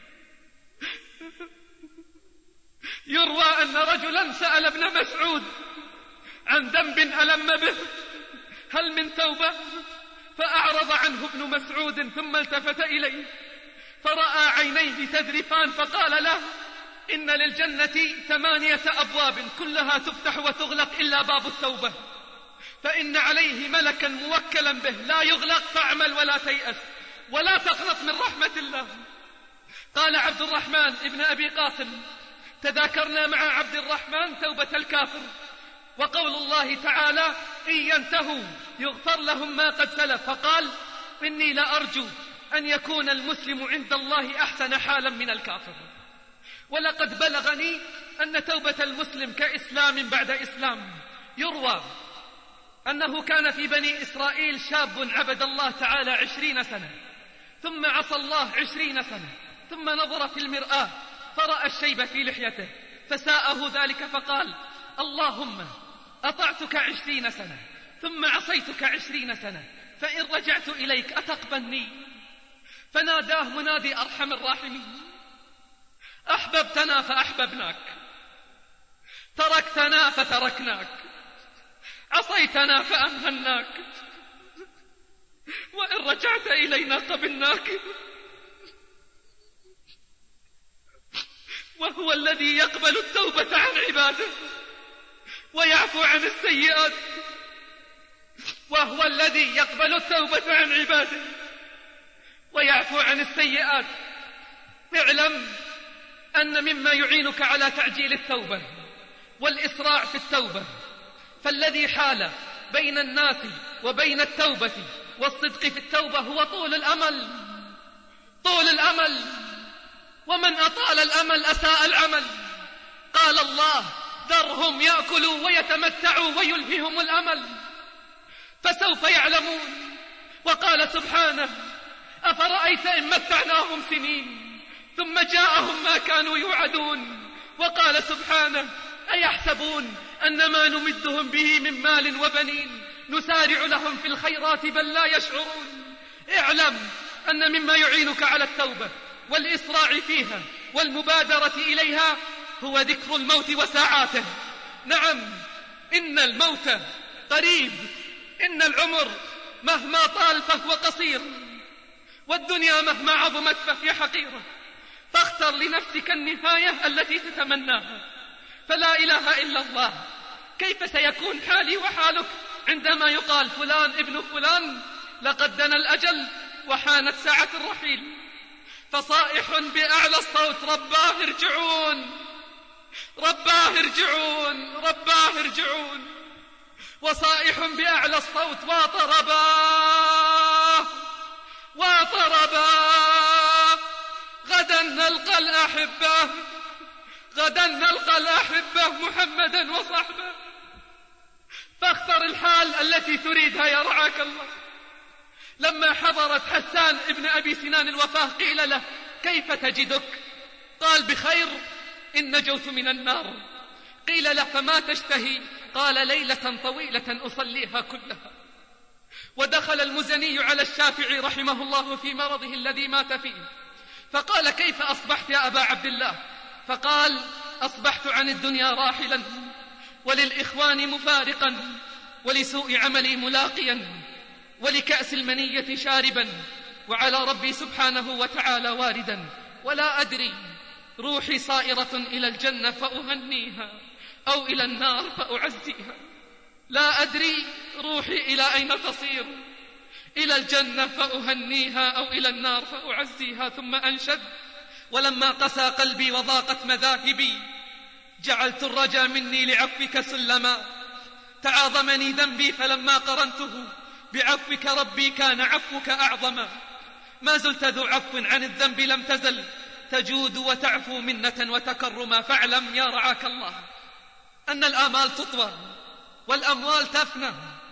يروى أن رجلا سأل ابن مسعود عن ذنب ألم به: هل من توبة؟ فأعرض عنه ابن مسعود ثم التفت إليه فرأى عينيه تذرفان فقال له: إن للجنة 8 أبواب كلها تفتح وتغلق إلا باب التوبة، فإن عليه ملكا موكلا به لا يغلق، فاعمل ولا تيأس ولا تقنط من رحمة الله. قال عبد الرحمن ابن أبي قاسم: تذاكرنا مع عبد الرحمن توبة الكافر وقول الله تعالى: إن ينتهوا يغفر لهم ما قد سلف. فقال: إني لأرجو أن يكون المسلم عند الله أحسن حالا من الكافر. ولقد بلغني أن توبة المسلم كإسلام بعد إسلام. يروى أنه كان في بني إسرائيل شاب عبد الله تعالى 20 سنة ثم عصى الله 20 سنة ثم نظر في المرآة فرأى الشيب في لحيته فساءه ذلك فقال: اللهم أطعتك 20 سنة ثم عصيتك 20 سنة فإن رجعت إليك أتقبلني؟ فناداه منادي أرحم الراحمين: أحببتنا فأحببناك، تركتنا فتركناك، عصيتنا فأمهلناك، وإن رجعت إلينا قبلناك. وهو الذي يقبل التوبة عن عباده ويعفو عن السيئات، وهو الذي يقبل التوبة عن عباده ويعفو عن السيئات. اعلم أن مما يعينك على تعجيل التوبة والإسراع في التوبة فالذي حال بين الناس وبين التوبة والصدق في التوبة هو طول الأمل. طول الأمل، ومن أطال الأمل أساء العمل. قال الله: ذرهم يأكلوا ويتمتعوا ويلههم الأمل فسوف يعلمون. وقال سبحانه: أفرأيت إن متعناهم سنين ثم جاءهم ما كانوا يوعدون. وقال سبحانه: أيحسبون أن ما نمدهم به من مال وبنين نسارع لهم في الخيرات بل لا يشعرون. اعلم أن مما يعينك على التوبة والإسراع فيها والمبادرة إليها هو ذكر الموت وساعاته. نعم، إن الموت قريب، إن العمر مهما طال فهو قصير، والدنيا مهما عظمت فهي حقيرة. فاختر لنفسك النهاية التي تتمناها، فلا إله إلا الله. كيف سيكون حالي وحالك عندما يقال فلان ابن فلان لقد دنا الأجل وحانت ساعة الرحيل؟ فصائح بأعلى الصوت: رباه ارجعون، رباه ارجعون، رباه ارجعون. وصائح بأعلى الصوت: وطرباه، وطرباه، غدا نلقى الأحبة، غدا نلقى الأحبة محمدا وصحبه. فاختر الحال التي تريدها يا رعاك الله. لما حضرت حسان ابن أبي سنان الوفاة قيل له: كيف تجدك؟ قال: بخير، إن نجوت من النار. قيل له: فما تشتهي؟ قال: ليلة طويلة أصليها كلها. ودخل المزني على الشافعي رحمه الله في مرضه الذي مات فيه، فقال: كيف أصبحت يا أبا عبد الله؟ فقال: أصبحت عن الدنيا راحلا، وللإخوان مفارقا، ولسوء عملي ملاقيا، ولكأس المنية شاربا، وعلى ربي سبحانه وتعالى واردا، ولا أدري روحي صائرة إلى الجنة فأهنيها أو إلى النار فأعزيها. لا أدري روحي إلى أين تصير، إلى الجنة فأهنيها أو إلى النار فأعزيها. ثم أنشد: ولما قسى قلبي وضاقت مذاهبي، جعلت الرجا مني لعفوك سلما. تعاظمني ذنبي فلما قرنته بعفوك ربي كان عفوك أعظما. ما زلت ذو عفو عن الذنب لم تزل، تجود وتعفو منة وتكرما. فاعلم يا رعاك الله أن الآمال تطوى والأموال تفنى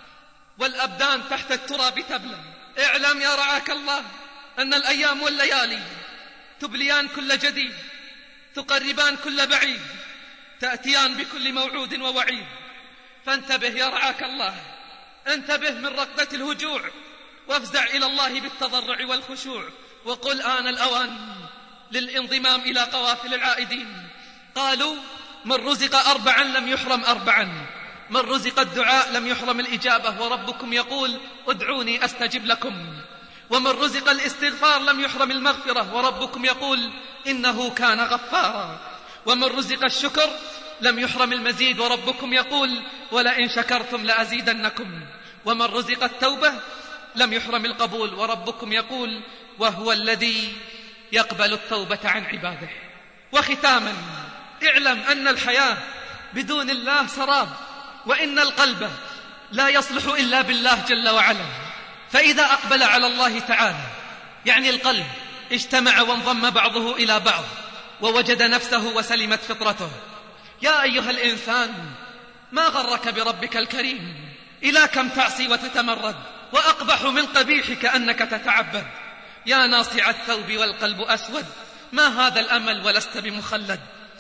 والأبدان تحت التراب تبلى. اعلم يا رعاك الله أن الأيام والليالي تبليان كل جديد، تقربان كل بعيد، تأتيان بكل موعود ووعيد. فانتبه يا رعاك الله، انتبه من ركضة الهجوع، وافزع إلى الله بالتضرع والخشوع، وقل آن الأوان للانضمام إلى قوافل العائدين. قالوا: من رزق 4 لم يحرم 4، من رزق الدعاء لم يحرم الإجابة، وربكم يقول: ادعوني أستجب لكم. ومن رزق الاستغفار لم يحرم المغفرة، وربكم يقول: إنه كان غفارا. ومن رزق الشكر لم يحرم المزيد، وربكم يقول: ولئن شكرتم لأزيدنكم. ومن رزق التوبة لم يحرم القبول، وربكم يقول: وهو الذي يقبل التوبة عن عباده. وختاما، اعلم أن الحياة بدون الله سراب، وإن القلب لا يصلح إلا بالله جل وعلا. فإذا أقبل على الله تعالى، يعني القلب اجتمع وانضم بعضه إلى بعض ووجد نفسه وسلمت فطرته. يا أيها الإنسان، ما غرك بربك الكريم؟ إلى كم تعصي وتتمرد؟ وأقبح من قبيحك أنك تتعبد. يا ناصع الثوب والقلب أسود، ما هذا الأمل ولست بمخلد؟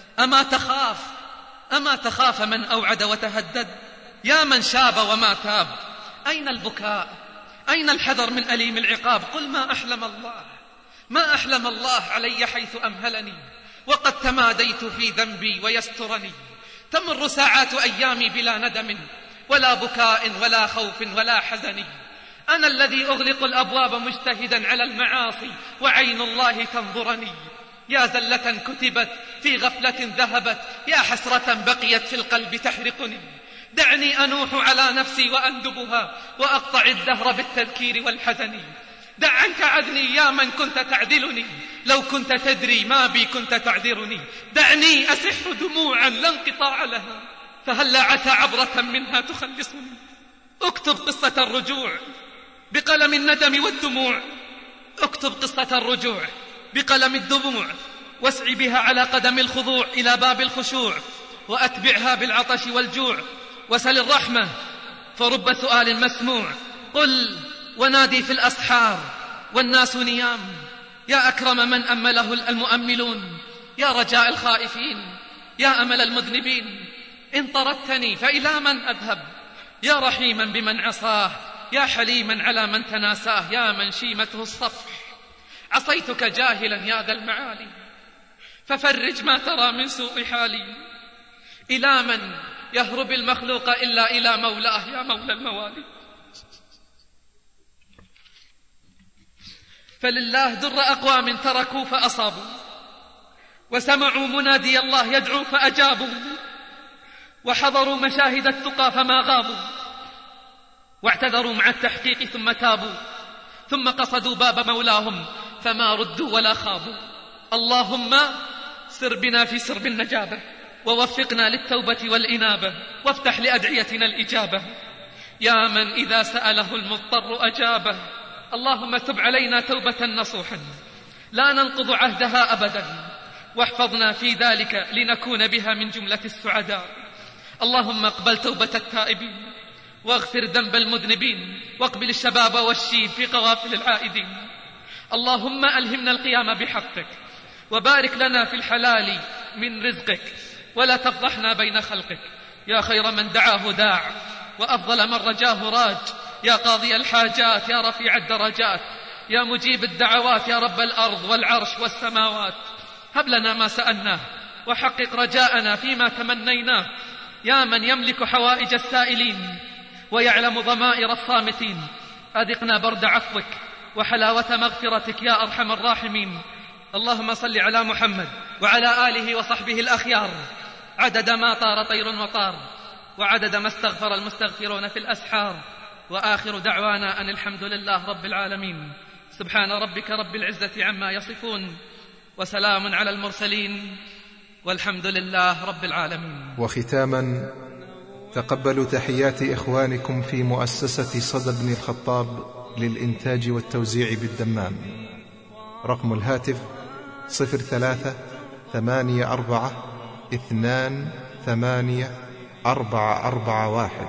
أما تخاف من أوعد وتهدد؟ يا من شاب وما تاب، أين البكاء؟ أين الحذر من أليم العقاب؟ قل: ما أحلم الله علي حيث أمهلني، وقد تماديت في ذنبي ويسترني. تمر ساعات أيامي بلا ندم، ولا بكاء ولا خوف ولا حزن. أنا الذي أغلق الأبواب مجتهدا على المعاصي، وعين الله تنظرني. يا زلة كتبت في غفلة ذهبت، يا حسرة بقيت في القلب تحرقني. دعني أنوح على نفسي وأندبها، وأقطع الدهر بالتذكير والحزن. دع عنك عذني يا من كنت تعدلني، لو كنت تدري ما بي كنت تعذرني. دعني أسح دموعا لا انقطاع لها، فهلا عسى عبرة منها تخلصني. اكتب قصة الرجوع بقلم الندم والدموع، اكتب قصة الرجوع بقلم الدموع، واسع بها على قدم الخضوع إلى باب الخشوع، وأتبعها بالعطش والجوع، وسل الرحمة فرب سؤال مسموع. قل ونادي في الأسحار والناس نيام، يا أكرم من أمله المؤملون، يا رجاء الخائفين، يا أمل المذنبين. إن طردتني فإلى من أذهب؟ يا رحيما بمن عصاه، يا حليما على من تناساه، يا من شيمته الصفح. عصيتك جاهلا يا ذا المعالي، ففرج ما ترى من سوء حالي. إلى من يهرب المخلوق إلا إلى مولاه، يا مولى الموالي. فلله در أقوام تركوا فأصابوا، وسمعوا منادي الله يدعو فأجابوا. وحضروا مشاهد التقى فما غابوا، واعتذروا مع التحقيق ثم تابوا، ثم قصدوا باب مولاهم فما ردوا ولا خابوا. اللهم سر بنا في سرب النجابة، ووفقنا للتوبة والإنابة، وافتح لأدعيتنا الإجابة. يا من إذا سأله المضطر أجابه، اللهم تب علينا توبة نصوحا لا ننقض عهدها أبدا، واحفظنا في ذلك لنكون بها من جملة السعداء. اللهم اقبل توبة التائبين، واغفر ذنب المذنبين، واقبل الشباب والشيب في قوافل العائدين. اللهم ألهمنا القيام بحقك، وبارك لنا في الحلال من رزقك، ولا تفضحنا بين خلقك. يا خير من دعاه داع، وأفضل من رجاه راج، يا قاضي الحاجات، يا رفيع الدرجات، يا مجيب الدعوات، يا رب الأرض والعرش والسماوات. هب لنا ما سألناه، وحقق رجاءنا فيما تمنيناه. يا من يملك حوائج السائلين، ويعلم ضمائر الصامتين، أذقنا برد عفوك وحلاوة مغفرتك يا أرحم الراحمين. اللهم صل على محمد وعلى آله وصحبه الأخيار، عدد ما طار طير وطار، وعدد ما استغفر المستغفرون في الأسحار. وآخر دعوانا أن الحمد لله رب العالمين. سبحان ربك رب العزة عما يصفون، وسلام على المرسلين، والحمد لله رب العالمين. وختاما، تقبلوا تحيات إخوانكم في مؤسسة صدى بن الخطاب للإنتاج والتوزيع بالدمام. رقم الهاتف 0384288441.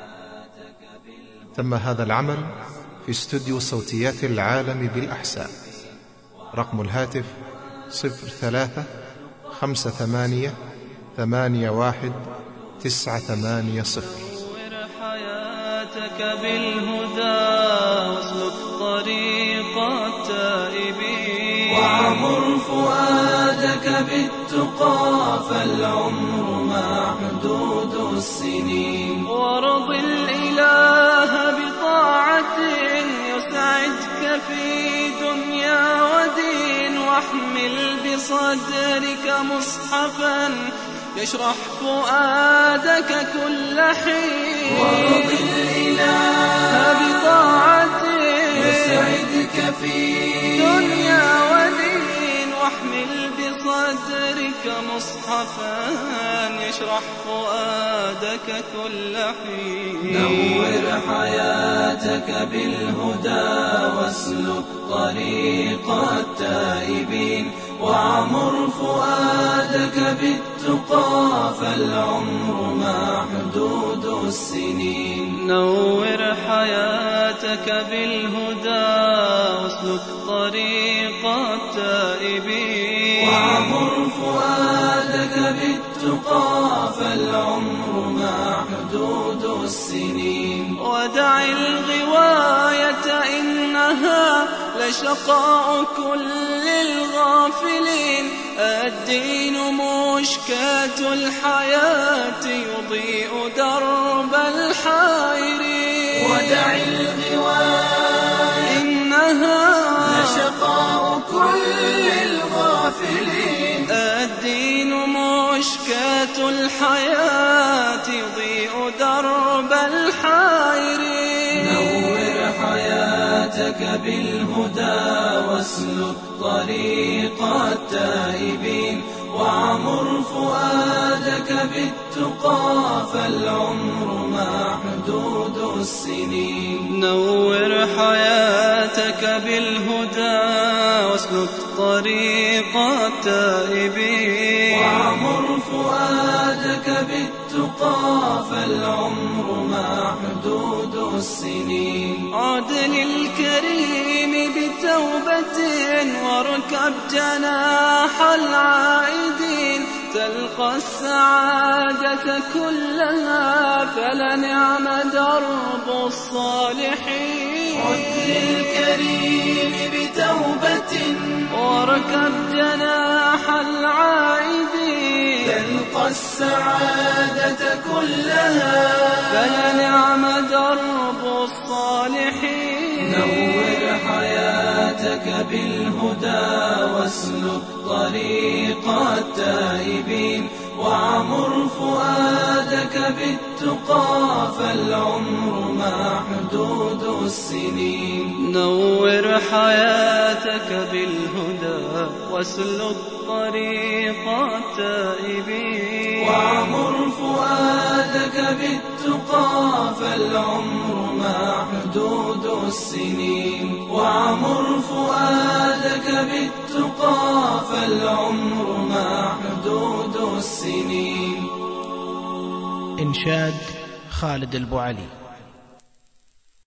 تم هذا العمل في استوديو صوتيات العالم بالأحساء. رقم الهاتف 0358819880. حياتك بالهدى واسلك طريق التائبين، وعمر فؤادك بالتقى فالعمر محدود السنين، وارض الإله بطاعة يسعدك في دنيا ودين، واحمل بصدرك مصحفا يشرح فؤادك كل حين، وارض الإله بطاعة يسعدك في دنيا ودين، واحمل بصدرك مصحفا يشرح فؤادك كل حين. نور حياتك بالهدى واسلك طريق التائبين، وعمر فؤادك بالتقى فالعمر محدود السنين. نور حياتك بالهدى واسلك طريق التائبين، وعمر فؤادك بالتقى فالعمر محدود السنين. ودع الغواية إنها لشقاء كل الغافلين، الدين مشكاة الحياة يضيء درب الحائرين. ودع الغواية إنها لشقاء كل الغافلين، الدين مشكاة الحياة يضيء درب الحائرين. نور حياتك بالهدى واسلك طريق التائبين، وعمر فؤادك بالتقى فالعمر محدود السنين. نور حياتك بالهدى واسلك طريق التائبين، وعمر فؤادك بالتقى فالعمر محدود السنين. عد للكريم بتوبة واركب جناح العائدين، تلقى السعادة كلها فلنعم درب الصالحين. عد للكريم بتوبة واركب جناح العائدين، تلقى السعادة كلها فلنعم درب الصالحين. نور حياتك بالهدى واسلك طريق التائبين، وعمر فؤادك بالتقى فالعمر محدود السنين. نور حياتك بالهدى واسلك طريق التائبين. وعمر فؤادك بالتقى فالعمر محدود السنين. وعمر فؤادك بالتقى فالعمر محدود السنين. إنشاد خالد البوعلي.